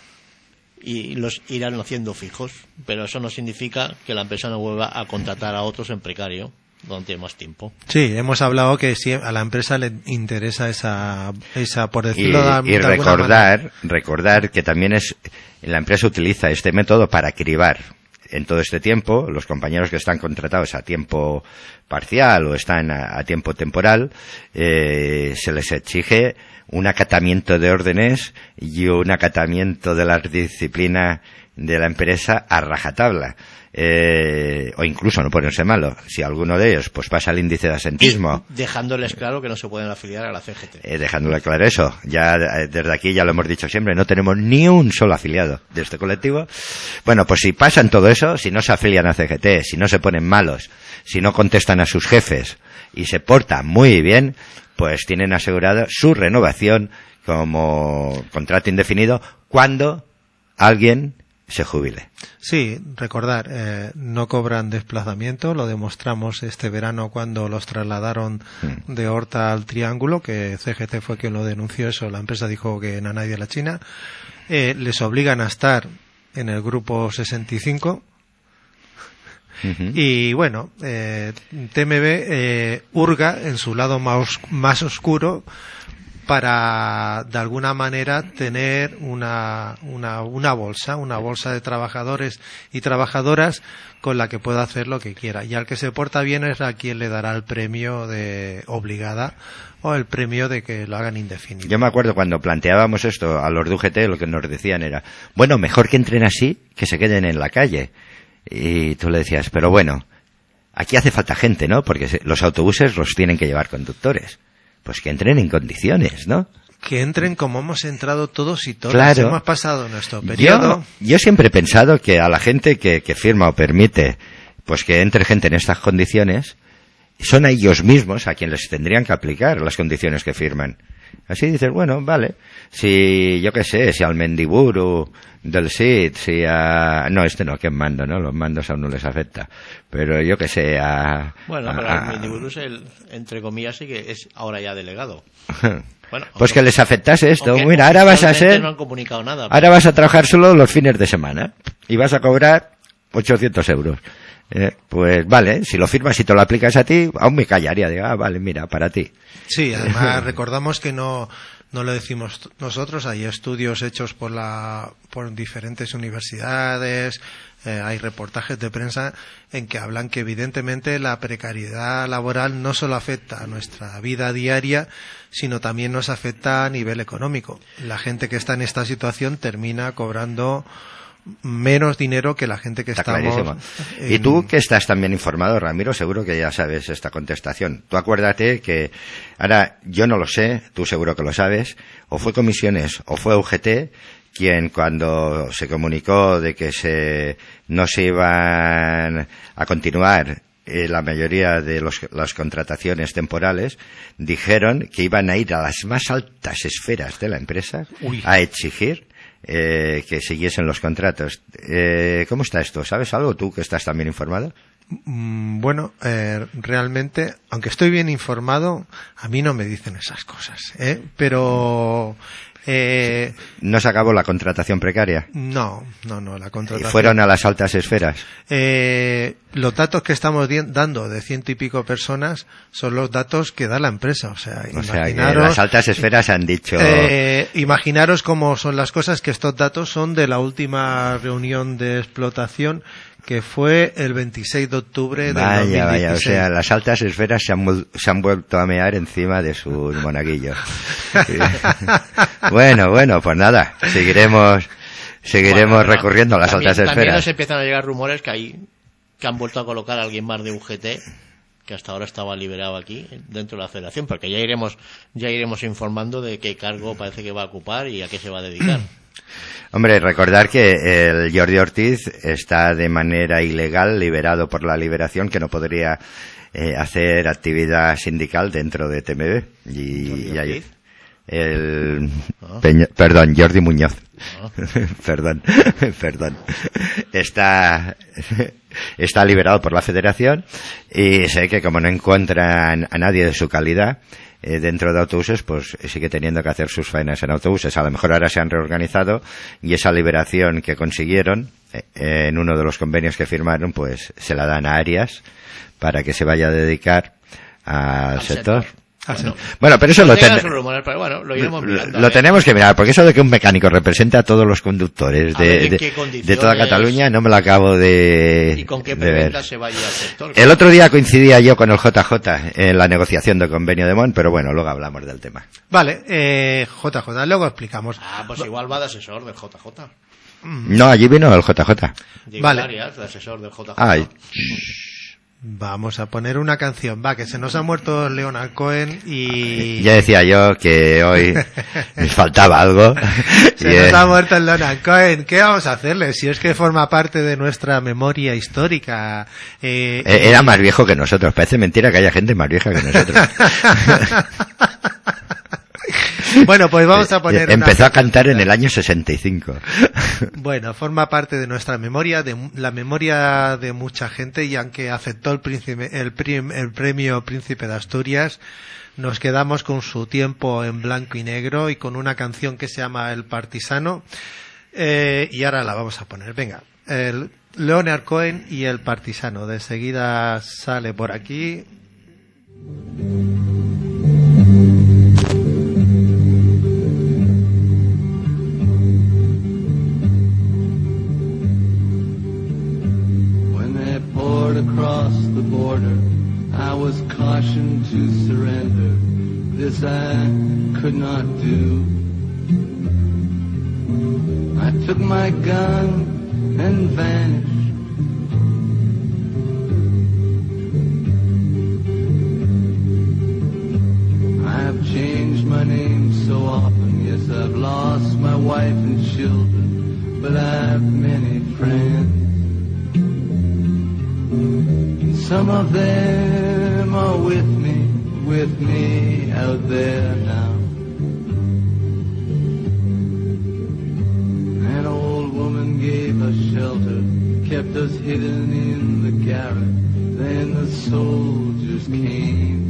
y los irán haciendo fijos. Pero eso no significa que la empresa no vuelva a contratar a otros en precario durante más tiempo. Sí, hemos hablado que sí, a la empresa le interesa esa, esa por Y, decirlo de, y de alguna manera. recordar, recordar que también es, la empresa utiliza este método para cribar en todo este tiempo, los compañeros que están contratados a tiempo parcial o están a, a tiempo temporal, eh, se les exige un acatamiento de órdenes y un acatamiento de la disciplina de la empresa a rajatabla. Eh, o incluso no ponerse malo. Si alguno de ellos pues pasa el índice de asentismo, Dejándoles claro que no se pueden afiliar a la C G T. eh, dejándole claro eso, ya eh, desde aquí ya lo hemos dicho siempre, no tenemos ni un solo afiliado de este colectivo. Bueno, pues si pasan todo eso, si no se afilian a C G T, si no se ponen malos, si no contestan a sus jefes y se portan muy bien, pues tienen asegurada su renovación como contrato indefinido cuando alguien se jubile. Sí, recordar, eh, no cobran desplazamiento, lo demostramos este verano cuando los trasladaron Mm. de Horta al Triángulo, que C G T fue quien lo denunció eso, la empresa dijo que no a nadie a la China. Eh, les obligan a estar en el grupo sesenta y cinco. Ujú. Y bueno, eh, T M B eh, hurga en su lado más, más oscuro para de alguna manera tener una, una, una bolsa, una bolsa de trabajadores y trabajadoras con la que pueda hacer lo que quiera. Y al que se porta bien es a quien le dará el premio de obligada o el premio de que lo hagan indefinido. Yo me acuerdo cuando planteábamos esto a los de U G T, lo que nos decían era, bueno, mejor que entren así que se queden en la calle. Y tú le decías, pero bueno, aquí hace falta gente, ¿no? Porque se- los autobuses los tienen que llevar conductores. Pues que entren en condiciones, ¿no? Que entren como hemos entrado todos y todas. Claro. Hemos pasado nuestro periodo. Yo, yo siempre he pensado que a la gente que, que firma o permite pues que entre gente en estas condiciones, son a ellos mismos a quien les tendrían que aplicar las condiciones que firman. Así dices, bueno, vale, si yo qué sé, si al Mendiburu del S I D, si a... No, este no, que es mando, ¿no? Los mandos aún no les afecta. Pero yo qué sé, a... Bueno, a- pero a- el Mindiburus, el, entre comillas, sí que es ahora ya delegado. Bueno, Pues que les afectase esto. aunque Mira, ahora vas a oficialmente ser... no han comunicado nada. Ahora vas a trabajar solo los fines de semana y vas a cobrar ochocientos euros. Eh, pues vale, si lo firmas y te lo aplicas a ti, aún me callaría. Digo, ah, vale, mira, para ti. Sí, además recordamos que no, no lo decimos nosotros, hay estudios hechos por, la, por diferentes universidades, eh, hay reportajes de prensa en que hablan que evidentemente la precariedad laboral no solo afecta a nuestra vida diaria, sino también nos afecta a nivel económico. La gente que está en esta situación termina cobrando menos dinero que la gente que Está estamos clarísimo. en- Y tú que estás también informado, Ramiro, seguro que ya sabes esta contestación. Tú acuérdate que, ahora yo no lo sé, tú seguro que lo sabes, o fue Comisiones o fue U G T quien cuando se comunicó de que se no se iban a continuar eh, la mayoría de los, las contrataciones temporales, dijeron que iban a ir a las más altas esferas de la empresa Uy. a exigir eh, que siguiesen los contratos. Eh, ¿Cómo está esto? ¿Sabes algo tú que estás también informado? Mm, Bueno, eh, realmente, aunque estoy bien informado, a mí no me dicen esas cosas, ¿eh? Pero eh, ¿No se acabó la contratación precaria? no, no, no, la ¿Y contratación. fueron a las altas esferas? Eh, los datos que estamos di- dando de ciento y pico personas son los datos que da la empresa, o sea, O sea, que imaginaros, las altas esferas han dicho... eh, imaginaros cómo son las cosas, que estos datos son de la última reunión de explotación, que fue el veintiséis de octubre del Vaya, dos mil dieciséis. vaya, o sea, las altas esferas se han, vuel- se han vuelto a mear encima de sus monaguillos. Bueno, bueno, pues nada, seguiremos seguiremos Bueno, recurriendo a las también, altas También esferas. nos empiezan a llegar rumores que hay que han vuelto a colocar a alguien más de U G T, que hasta ahora estaba liberado aquí dentro de la federación, porque ya iremos ya iremos informando de qué cargo parece que va a ocupar y a qué se va a dedicar. Hombre, recordar que el Jordi Ortiz está de manera ilegal liberado por la liberación, que no podría eh, hacer actividad sindical dentro de T M B. Y, ¿Jordi y ahí- Ortiz? el Ah. Peña- perdón, Jordi Muñoz. Ah. perdón, perdón. Está está liberado por la Federación y sé que como no encuentran a nadie de su calidad eh, dentro de autobuses, pues sigue teniendo que hacer sus faenas en autobuses. A lo mejor ahora se han reorganizado y esa liberación que consiguieron eh, en uno de los convenios que firmaron, pues se la dan a Arias para que se vaya a dedicar al, Al sector. sector. Ah, sí. Bueno, pero eso lo, Llegan ten- sus rumores, pero bueno, lo iremos lo, mirando. lo a ver. tenemos que mirar, porque eso de que un mecánico representa a todos los conductores A ver de, en de, qué de condiciones toda Cataluña no me lo acabo de, y con qué de ver. preventa se vaya al sector. El otro día coincidía yo con el J J en la negociación del convenio de Mon, pero bueno, luego hablamos del tema. Vale, eh, J J, luego explicamos. Ah, pues igual va de asesor del J J. No, allí vino el J J. Diego Vale. Arias, de asesor del J J. Ay, Vamos a poner una canción, va, que se nos ha muerto Leonard Cohen y... ya decía yo que hoy me faltaba algo. Se Y, nos eh, ha muerto el Leonard Cohen. ¿Qué vamos a hacerle? Si es que forma parte de nuestra memoria histórica. Eh, eh, era más viejo que nosotros. Parece mentira que haya gente más vieja que nosotros. Bueno, pues vamos a poner Eh, una Empezó a canción. cantar en el año sesenta y cinco. Bueno, forma parte de nuestra memoria, de mu- la memoria de mucha gente, y aunque aceptó el príncipe, el, prim- el premio Príncipe de Asturias, nos quedamos con su tiempo en blanco y negro y con una canción que se llama El Partisano, eh, y ahora la vamos a poner. Venga, el Leonard Cohen y El Partisano. De seguida sale por aquí. When they poured across the border, I was cautioned to surrender. This I could not do. I took my gun and vanished. I've changed my name so often, yes, I've lost my wife and children, but I've many friends. And some of them are with me, with me out there now. An old woman gave us shelter, kept us hidden in the garret. Then the soldiers came.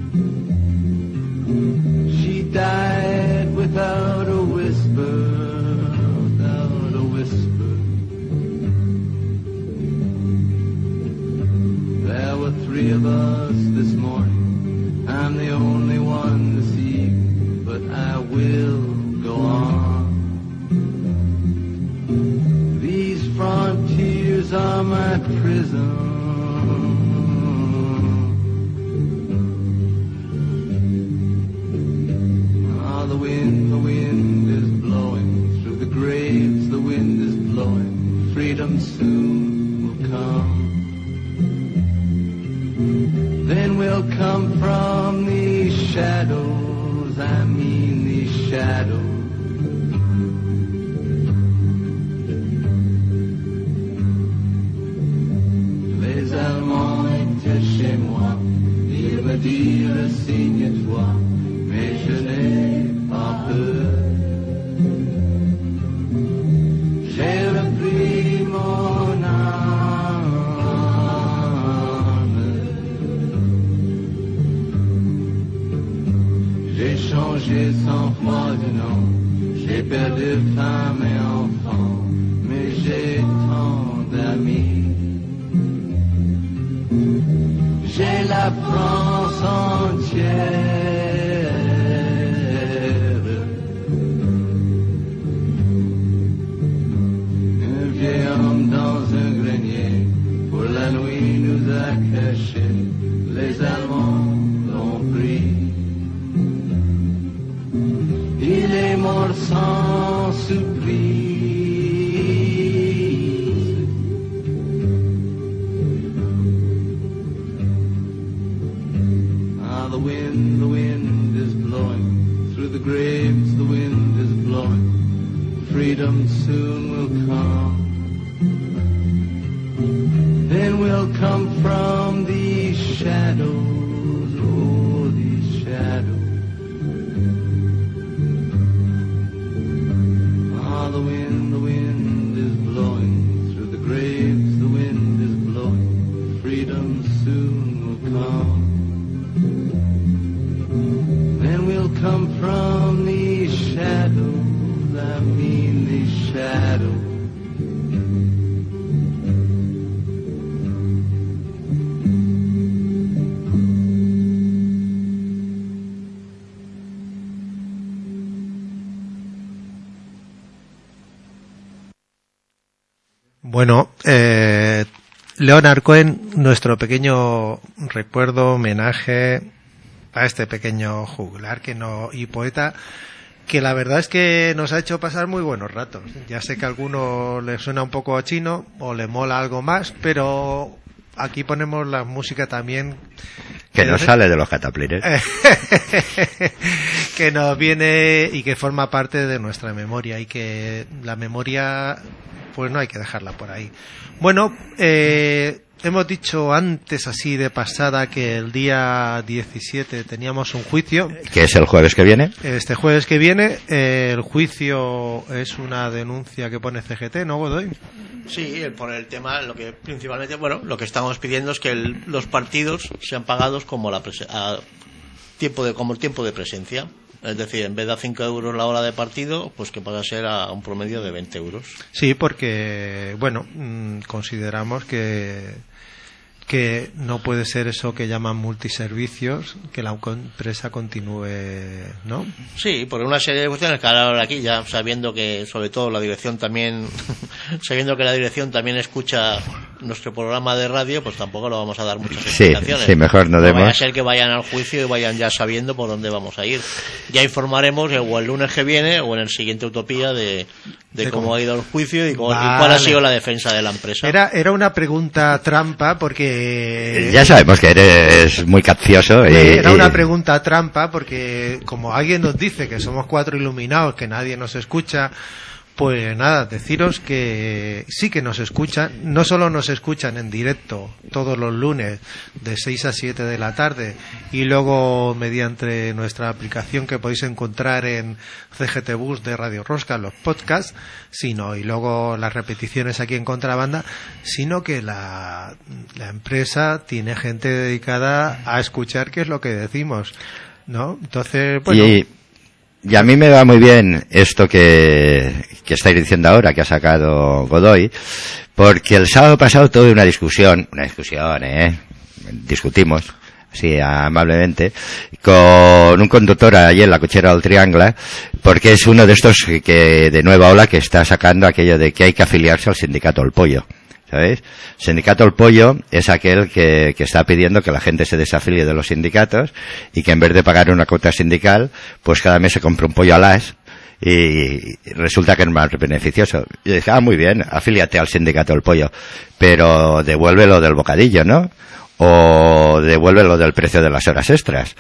She died without a whisper, without a whisper. There were three of us this morning. I'm the only one this evening, but I will go on. These frontiers are my prison. Ah, the wind, the wind is blowing through the graves. The wind is blowing. Freedom soon will come. Then we'll come from these shadows, I mean these shadows. Les Allemands étaient chez moi, ils me dirent signe-toi, mais je n'ai pas peur. J'ai repris mon âme. mangé sans froid de non. J'ai perdu femme et enfant, mais j'ai tant d'amis. J'ai la France entière. Un vieil homme dans un grenier, pour la nuit nous a cachés. Les Allemands l'ont pris. Il est mort sans surprise. Ah, the wind, the wind is blowing. Through the graves the wind is blowing. Freedom soon will come. Then we'll come from these shadows, oh, these shadows. Ah, the wind, the wind is blowing. Through the graves the wind is blowing. Freedom soon will come. Then we'll come from these shadows, I mean these shadows. Bueno, eh, Leonard Cohen, nuestro pequeño recuerdo, homenaje a este pequeño juglar que no, y poeta que la verdad es que nos ha hecho pasar muy buenos ratos. Ya sé que a alguno le suena un poco chino o le mola algo más, pero aquí ponemos la música también que no sale de los cataplines, que nos viene y que forma parte de nuestra memoria, y que la memoria pues no hay que dejarla por ahí. Bueno, eh, hemos dicho antes así de pasada que el día diecisiete teníamos un juicio. Que es el jueves que viene. Este jueves que viene, eh, el juicio es una denuncia que pone C G T, ¿no, Godoy? Sí, por el tema, lo que principalmente, bueno, lo que estamos pidiendo es que el, los partidos sean pagados como la prese- a tiempo de como el tiempo de presencia. Es decir, en vez de a cinco euros la hora de partido, pues que pasa a ser a un promedio de veinte euros. Sí, porque, bueno, mmm, consideramos que que no puede ser eso que llaman multiservicios, que la empresa continúe, ¿no? Sí, por una serie de cuestiones que ahora aquí ya sabiendo que sobre todo la dirección también sabiendo que la dirección también escucha nuestro programa de radio, pues tampoco lo vamos a dar muchas explicaciones. Sí, sí, mejor no, no demos. Vaya a ser que vayan al juicio y vayan ya sabiendo por dónde vamos a ir. Ya informaremos o el lunes que viene o en el siguiente Utopía de, de, de cómo, cómo ha ido el juicio y, cómo, vale. y cuál ha sido la defensa de la empresa. Era, era una pregunta trampa porque... Ya sabemos que eres muy capcioso. Y, era una y... pregunta trampa porque como alguien nos dice que somos cuatro iluminados, que nadie nos escucha, pues nada, deciros que sí que nos escuchan, no solo nos escuchan en directo todos los lunes de seis a siete de la tarde y luego mediante nuestra aplicación que podéis encontrar en C G T Bus de Radio Rosca, los podcasts, sino y luego las repeticiones aquí en Contrabanda, sino que la, la empresa tiene gente dedicada a escuchar qué es lo que decimos, ¿no? Entonces, bueno... Y... Y a mí me va muy bien esto que, que estáis diciendo ahora, que ha sacado Godoy, porque el sábado pasado tuve una discusión, una discusión, eh, discutimos, así amablemente, con un conductor allí en la cochera del Triangle, porque es uno de estos que de nueva ola que está sacando aquello de que hay que afiliarse al sindicato El Pollo. ¿Sabéis? Sindicato El Pollo es aquel que, que está pidiendo que la gente se desafilie de los sindicatos y que en vez de pagar una cuota sindical, pues cada mes se compre un pollo alas y resulta que es más beneficioso. Y dije, ah, muy bien, afíliate al Sindicato El Pollo, pero devuelve lo del bocadillo, ¿no? O devuelve lo del precio de las horas extras.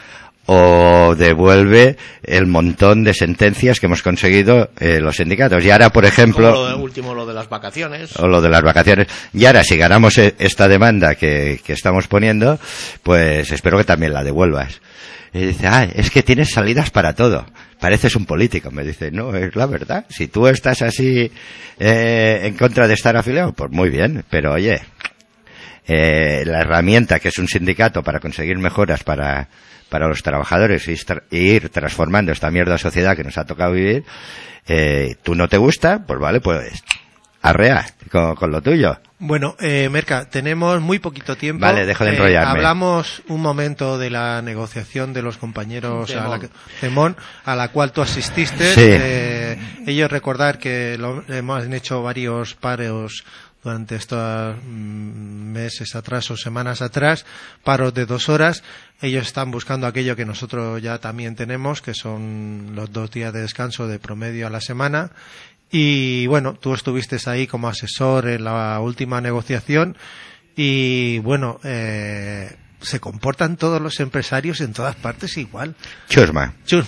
O devuelve el montón de sentencias que hemos conseguido eh, los sindicatos. Y ahora, por ejemplo... Como lo de último, lo de las vacaciones. O lo de las vacaciones. Y ahora, si ganamos esta demanda que, que estamos poniendo, pues espero que también la devuelvas. Y dice, ah, es que tienes salidas para todo. Pareces un político. Me dice, no, es la verdad. Si tú estás así eh, en contra de estar afiliado, pues muy bien. Pero oye... eh, la herramienta que es un sindicato para conseguir mejoras para, para los trabajadores y, tra- y ir transformando esta mierda de sociedad que nos ha tocado vivir, eh, tú no te gusta, pues vale, pues arrea con, con lo tuyo. Bueno, eh, Merca, tenemos muy poquito tiempo. Vale, dejo de Eh, enrollarme. hablamos un momento de la negociación de los compañeros De a la, Mon. que- de Mon, a la cual tú asististe. Sí. Eh, ellos recordar que lo, hemos hecho varios paros durante estos mm, meses atrás o semanas atrás, paros de dos horas. Ellos están buscando aquello que nosotros ya también tenemos, que son los dos días de descanso de promedio a la semana. Y bueno, tú estuviste ahí como asesor en la última negociación y bueno, eh, se comportan todos los empresarios en todas partes igual. Chusma. Chus.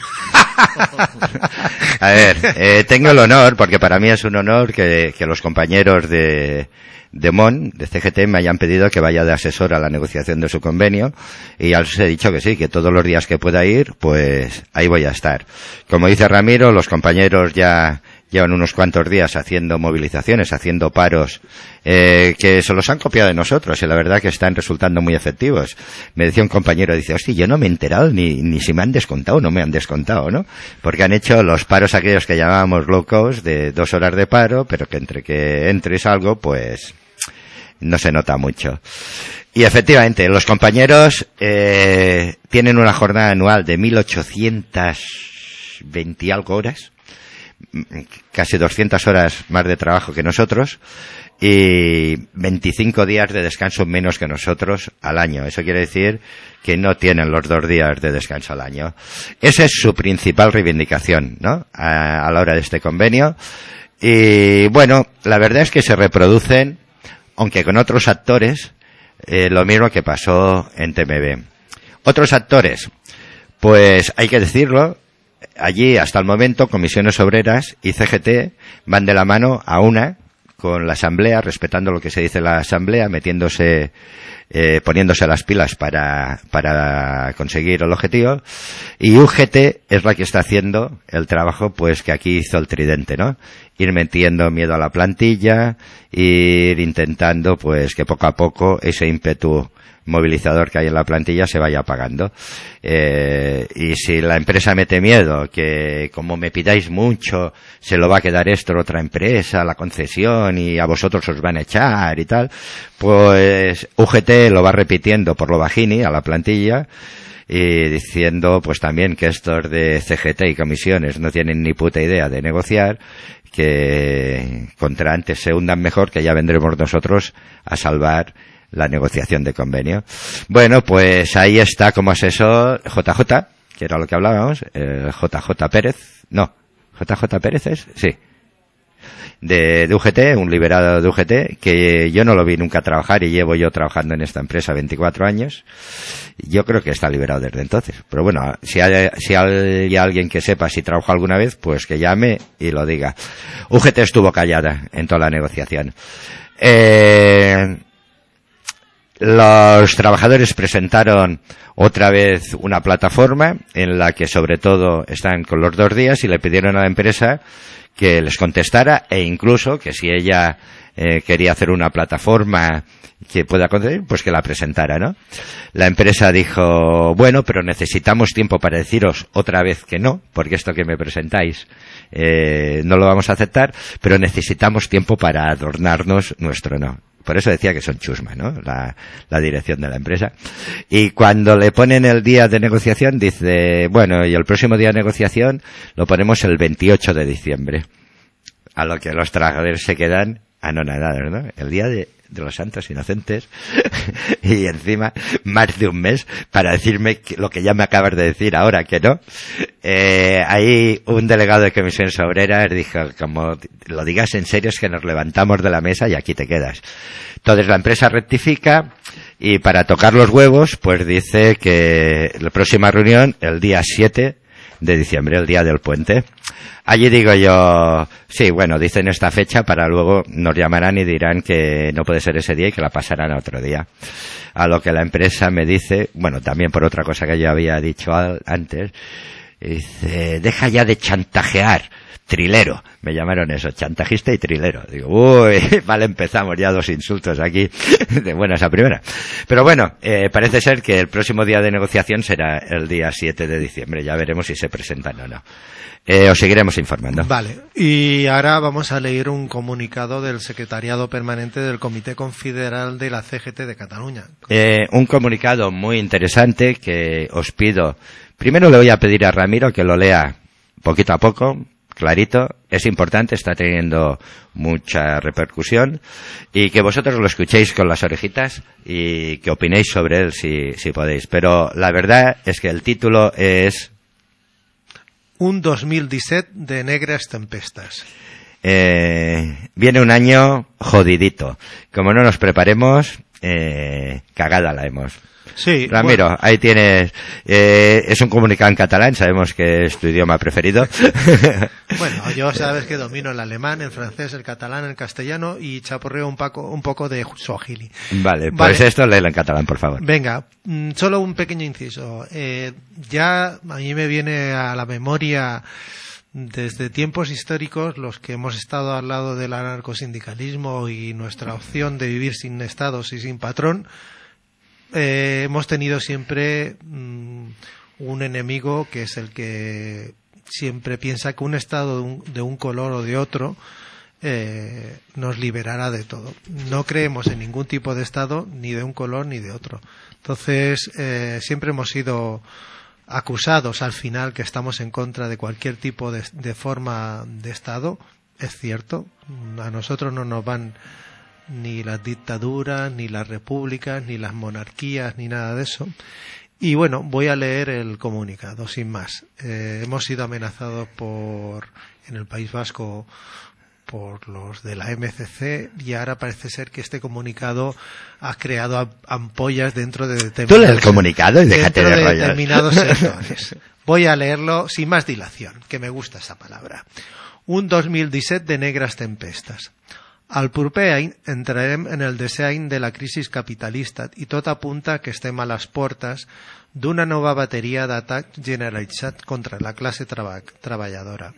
A ver, eh, tengo el honor, porque para mí es un honor que, que los compañeros de, de Mon, de C G T, me hayan pedido que vaya de asesor a la negociación de su convenio, y ya les he dicho que sí, que todos los días que pueda ir, pues ahí voy a estar. Como dice Ramiro, los compañeros ya llevan unos cuantos días haciendo movilizaciones, haciendo paros, eh, que se los han copiado de nosotros, y la verdad que están resultando muy efectivos. Me decía un compañero, dice, hostia, yo no me he enterado ni, ni si me han descontado o no me han descontado, ¿no? Porque han hecho los paros aquellos que llamábamos low cost, de dos horas de paro, pero que entre que entre y salgo, pues no se nota mucho. Y efectivamente, los compañeros eh, tienen una jornada anual de mil ochocientas veinte y algo horas, casi doscientas horas más de trabajo que nosotros, y veinticinco días de descanso menos que nosotros al año. Eso quiere decir que no tienen los dos días de descanso al año. Esa es su principal reivindicación, ¿no? A, a la hora de este convenio. Y bueno, la verdad es que se reproducen, aunque con otros actores, eh, lo mismo que pasó en T M B. Otros actores, pues hay que decirlo, allí hasta el momento Comisiones Obreras y C G T van de la mano a una con la Asamblea, respetando lo que se dice la Asamblea, metiéndose, eh, poniéndose las pilas para, para conseguir el objetivo, y U G T es la que está haciendo el trabajo pues que aquí hizo el Tridente, ¿no? Ir metiendo miedo a la plantilla, ir intentando pues que poco a poco ese ímpetu movilizador que hay en la plantilla se vaya apagando. Eh, y si la empresa mete miedo, que como me pidáis mucho, se lo va a quedar esto otra empresa, la concesión, y a vosotros os van a echar y tal, pues U G T lo va repitiendo por lo bajini a la plantilla, y diciendo pues también que estos de C G T y comisiones no tienen ni puta idea de negociar, que contra antes se hundan mejor, que ya vendremos nosotros a salvar la negociación de convenio. Bueno, pues ahí está como asesor J J, que era lo que hablábamos, eh, J J Pérez, no, J J Pérez es, sí, de, de U G T, un liberado de U G T, que yo no lo vi nunca trabajar y llevo yo trabajando en esta empresa veinticuatro años. Yo creo que está liberado desde entonces. Pero bueno, si hay, si hay alguien que sepa si trabajó alguna vez, pues que llame y lo diga. U G T estuvo callada en toda la negociación. Eh, Los trabajadores presentaron otra vez una plataforma en la que sobre todo están con los dos días, y le pidieron a la empresa que les contestara, e incluso que si ella eh, quería hacer una plataforma que pueda conceder, pues que la presentara, ¿no? La empresa dijo, bueno, pero necesitamos tiempo para deciros otra vez que no, porque esto que me presentáis eh, no lo vamos a aceptar, pero necesitamos tiempo para adornarnos nuestro no. Por eso decía que son chusma, ¿no? La, la dirección de la empresa. Y cuando le ponen el día de negociación, dice, bueno, y el próximo día de negociación lo ponemos el veintiocho de diciembre. A lo que los trabajadores se quedan anonadados, ¿no? El día de, de los santos inocentes. Y encima, más de un mes para decirme que, lo que ya me acabas de decir ahora, que no. Eh, ahí un delegado de Comisiones Obreras dijo, como lo digas en serio, es que nos levantamos de la mesa y aquí te quedas. Entonces la empresa rectifica, y para tocar los huevos, pues dice que la próxima reunión, el día siete de diciembre, el día del puente. Allí digo yo, sí, bueno, dicen esta fecha para luego nos llamarán y dirán que no puede ser ese día y que la pasarán a otro día. A lo que la empresa me dice, bueno, también por otra cosa que yo había dicho antes, dice, deja ya de chantajear Trilero, me llamaron eso, chantajista y trilero. Digo, uy, vale, empezamos ya dos insultos aquí, de buenas a primera. Pero bueno, eh, parece ser que el próximo día de negociación será el día siete de diciembre, ya veremos si se presentan o no. Eh, os seguiremos informando. Vale, y ahora vamos a leer un comunicado del Secretariado Permanente del Comité Confederal de la C G T de Cataluña. Eh, un comunicado muy interesante que os pido. Primero le voy a pedir a Ramiro que lo lea poquito a poco, clarito. Es importante, está teniendo mucha repercusión, y que vosotros lo escuchéis con las orejitas y que opinéis sobre él si, si podéis. Pero la verdad es que el título es... Un dos mil disset de negras tempestas. Eh, viene un año jodidito. Como no nos preparemos, eh, cagada la hemos. Sí, Ramiro, bueno. Ahí tienes, eh, es un comunicado en catalán, sabemos que es tu idioma preferido. Bueno, yo sabes que domino el alemán, el francés, el catalán, el castellano y chaporreo un poco, un poco de suajili. Vale, Vale, pues esto léelo en catalán, por favor. Venga, solo un pequeño inciso. Eh, ya a mí me viene a la memoria desde tiempos históricos los que hemos estado al lado del anarcosindicalismo y nuestra opción de vivir sin estados y sin patrón. Eh, hemos tenido siempre mmm, un enemigo que es el que siempre piensa que un estado de un, de un color o de otro eh, nos liberará de todo. No creemos en ningún tipo de estado, ni de un color ni de otro. Entonces, eh, siempre hemos sido acusados al final que estamos en contra de cualquier tipo de, de forma de estado. Es cierto, a nosotros no nos van ni las dictaduras, ni las repúblicas, ni las monarquías, ni nada de eso. Y bueno, voy a leer el comunicado, sin más. Eh, hemos sido amenazados por, en el País Vasco, por los de la M C C, y ahora parece ser que este comunicado ha creado ampollas dentro de determinados... Tú lees el comunicado y déjate de, de rollos. determinados sectores. Voy a leerlo sin más dilación, que me gusta esa palabra. Un dos mil disset de negras tempestas. Al proper any entrarem en el disseny de la crisi capitalista i tot apunta que estem a les portes d'una nova bateria d'atac generalitzat contra la classe treba treballadora.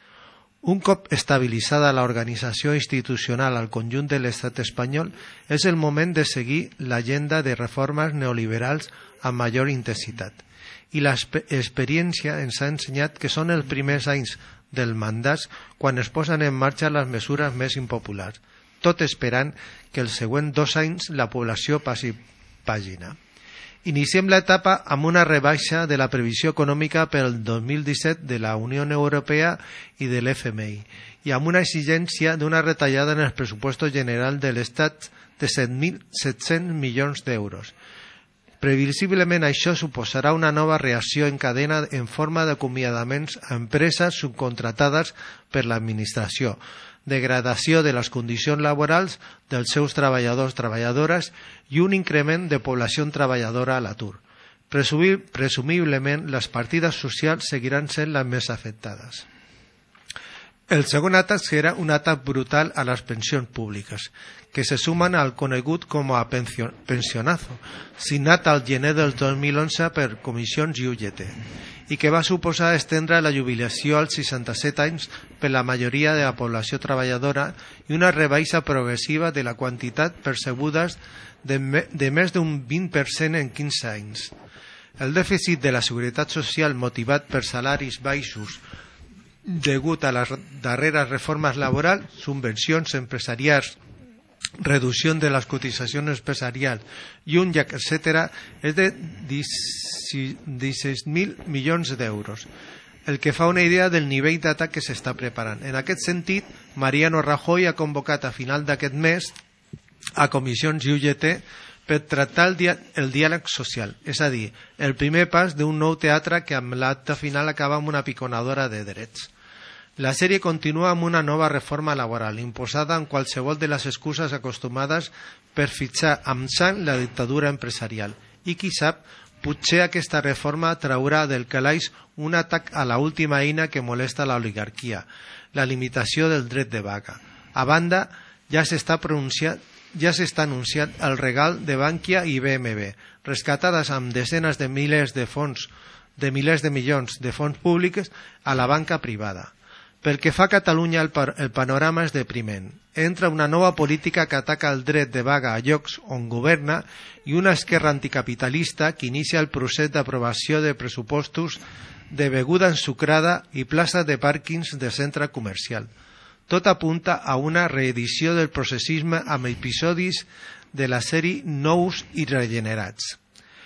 Un cop estabilitzada l'organització institucional al conjunt de l'estat espanyol, és el moment de seguir l'agenda de reformes neoliberals amb major intensitat. I l'experiència ens ha ensenyat que són els primers anys del mandat quan es posen en marxa les mesures més impopulars, tot esperant que els següents dos anys la població passi pàgina. Iniciem l'etapa amb una rebaixa de la previsió econòmica per al dos mil disset de la Unió Europea i de l'F M I i amb una exigència d'una retallada en el pressupost general de l'Estat de set mil set-cents milions d'euros. Previsiblement això suposarà una nova reacció en cadena en forma d'acomiadaments a empreses subcontratades per l'administració, degradació de les condicions laborals dels seus treballadors treballadores i un increment de població treballadora a l'atur. Presumiblement, les partides socials seguiran sent les més afectades. El segon atac serà un atac brutal a les pensions públiques, que se sumen al conegut com a pensionazo, signat al gener del dos mil onze per comissions i U G T, i que va suposar estendre la jubilació als seixanta-set anys per la majoria de la població treballadora i una rebaixa progressiva de la quantitat percebudes de, me, de més d'un vint per cent en quinze anys. El dèficit de la seguretat social motivat per salaris baixos degut a les darreres reformes laborals, subvencions empresarials, reducció de les cotitzacions empresarials i un llac, etcètera, és de disset mil milions d'euros, el que fa una idea del nivell d'atac que s'està preparant. En aquest sentit, Mariano Rajoy ha convocat a final d'aquest mes a comissions i U G T per tractar el, dia el diàleg social, és a dir, el primer pas d'un nou teatre que amb l'acte final acaba amb una piconadora de drets. La sèrie continua amb una nova reforma laboral, imposada en qualsevol de les excuses acostumades per fitxar amb sang la dictadura empresarial. I qui sap, potser aquesta reforma traurà del calaix un atac a la última eina que molesta l'oligarquia, la limitació del dret de vaga. A banda, ja s'està pronunciat ja s'està anunciat el regal de Bankia i B M W, rescatades amb desenes de milers de fons, de milers de milions de fons públics a la banca privada. Pel que fa a Catalunya, el, par el panorama és depriment. Entra una nova política que ataca el dret de vaga a llocs on governa i una esquerra anticapitalista que inicia el procés d'aprovació de pressupostos de beguda ensucrada i plaça de pàrquings de centre comercial. Tot apunta a una reedició del processisme amb episodis de la sèrie nous i regenerats.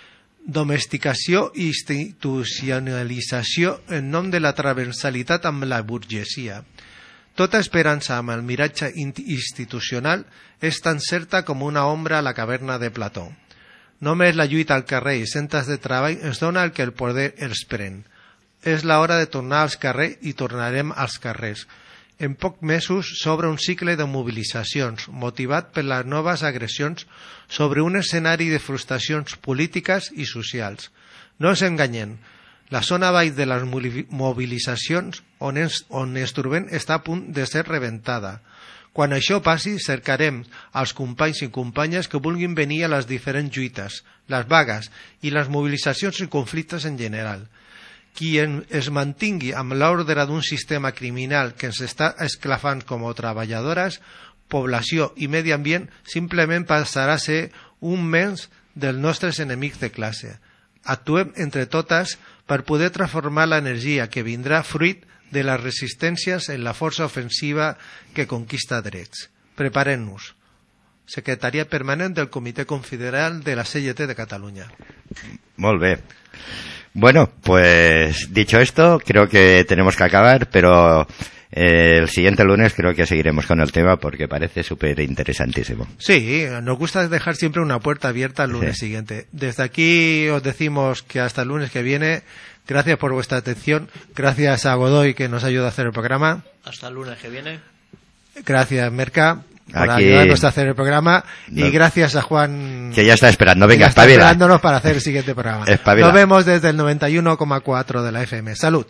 Domesticació i institucionalització en nom de la transversalitat amb la burgesia. Tota esperança amb el miratge institucional és tan certa com una ombra a la caverna de Plató. Només la lluita al carrer i centres de treball ens dona el que el poder els pren. És l'hora de tornar als carrers i tornarem als carrers. En pocs mesos s'obre un cicle de mobilitzacions motivat per les noves agressions sobre un escenari de frustracions polítiques i socials. No ens enganyem, la zona baix de les mobilitzacions on ens, on ens trobem està a punt de ser rebentada. Quan això passi, cercarem els companys i companyes que vulguin venir a les diferents lluites, les vagues i les mobilitzacions i conflictes en general. Qui es mantingui amb l'ordre d'un sistema criminal que ens està esclafant com a treballadores, població i medi ambient simplement passarà a ser un menys dels nostres enemics de classe. Actuem entre totes per poder transformar l'energia que vindrà fruit de les resistències en la força ofensiva que conquista drets. Preparem-nos. Secretaria Permanent del Comitè Confederal de la C G T de Catalunya. Molt bé. Bueno, pues dicho esto, creo que tenemos que acabar, pero eh, el siguiente lunes creo que seguiremos con el tema porque parece súper interesantísimo. Sí, nos gusta dejar siempre una puerta abierta al lunes sí. siguiente. Desde aquí os decimos que hasta el lunes que viene, gracias por vuestra atención, gracias a Godoy que nos ayuda a hacer el programa. Hasta el lunes que viene. Gracias, Merca, por Aquí... ayudarnos a hacer el programa no. y gracias a Juan que ya está esperando, venga, está espabila. esperándonos para hacer el siguiente programa. Espabila. Nos vemos desde el noventa y uno coma cuatro de la F M. Salud.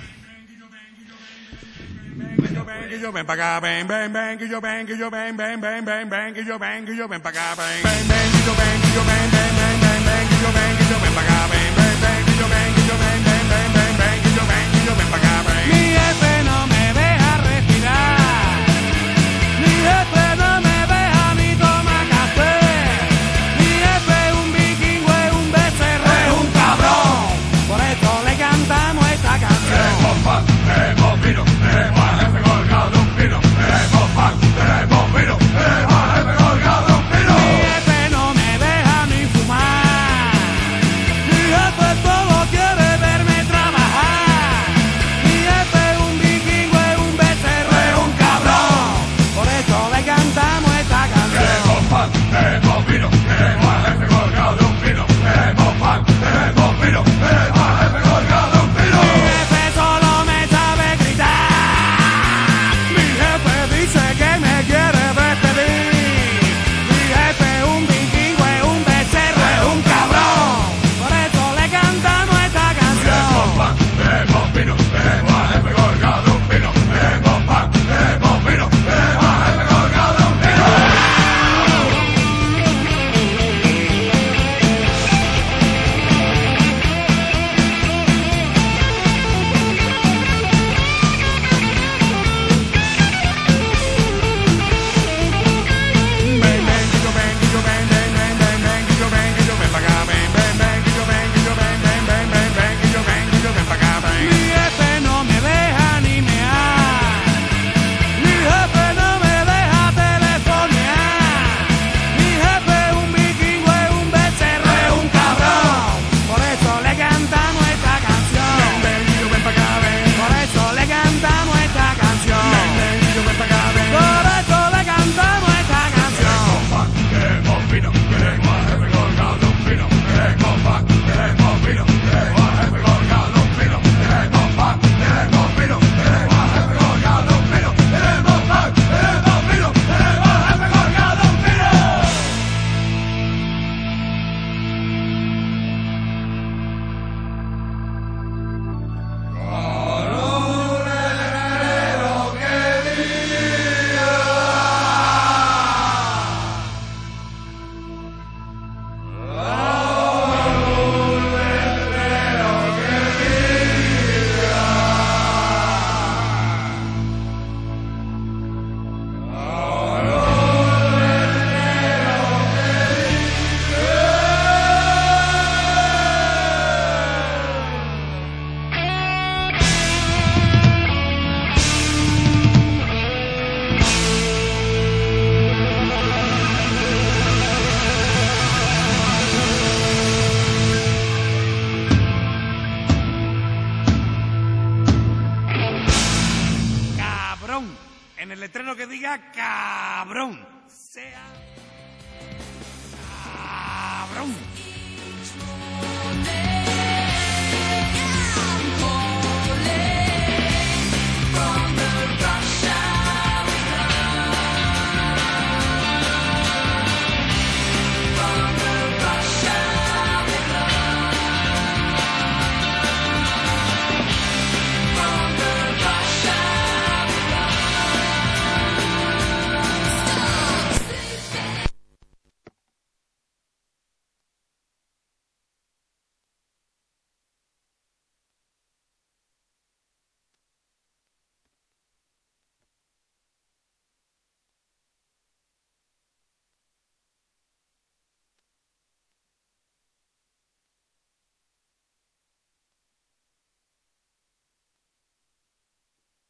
Yo ven para acá, ven, ven, ven, que yo ven, que yo ven, ven, ven, ven, ven, que yo ven, que yo ven para acá, ven, ven, ven, que yo ven, que yo ven, ven, ven, ven, ven, que yo ven, que yo ven para acá, ven, ven, ven, que yo ven, que yo ven, ven, ven, ven, ven, que yo ven, que yo ven para acá, ven. Mi jefe no me deja respirar, mi jefe no me deja ni tomar café, mi jefe es un vikingo, es un becerro, es un cabrón, por eso le cantamos esta canción. Tenemos vino, tenemos al jefe colgado un pino, tenemos pan, tenemos vino, tenemos al jefe colgado un pino. Mi jefe no me deja ni fumar. sea cabrón. Sea...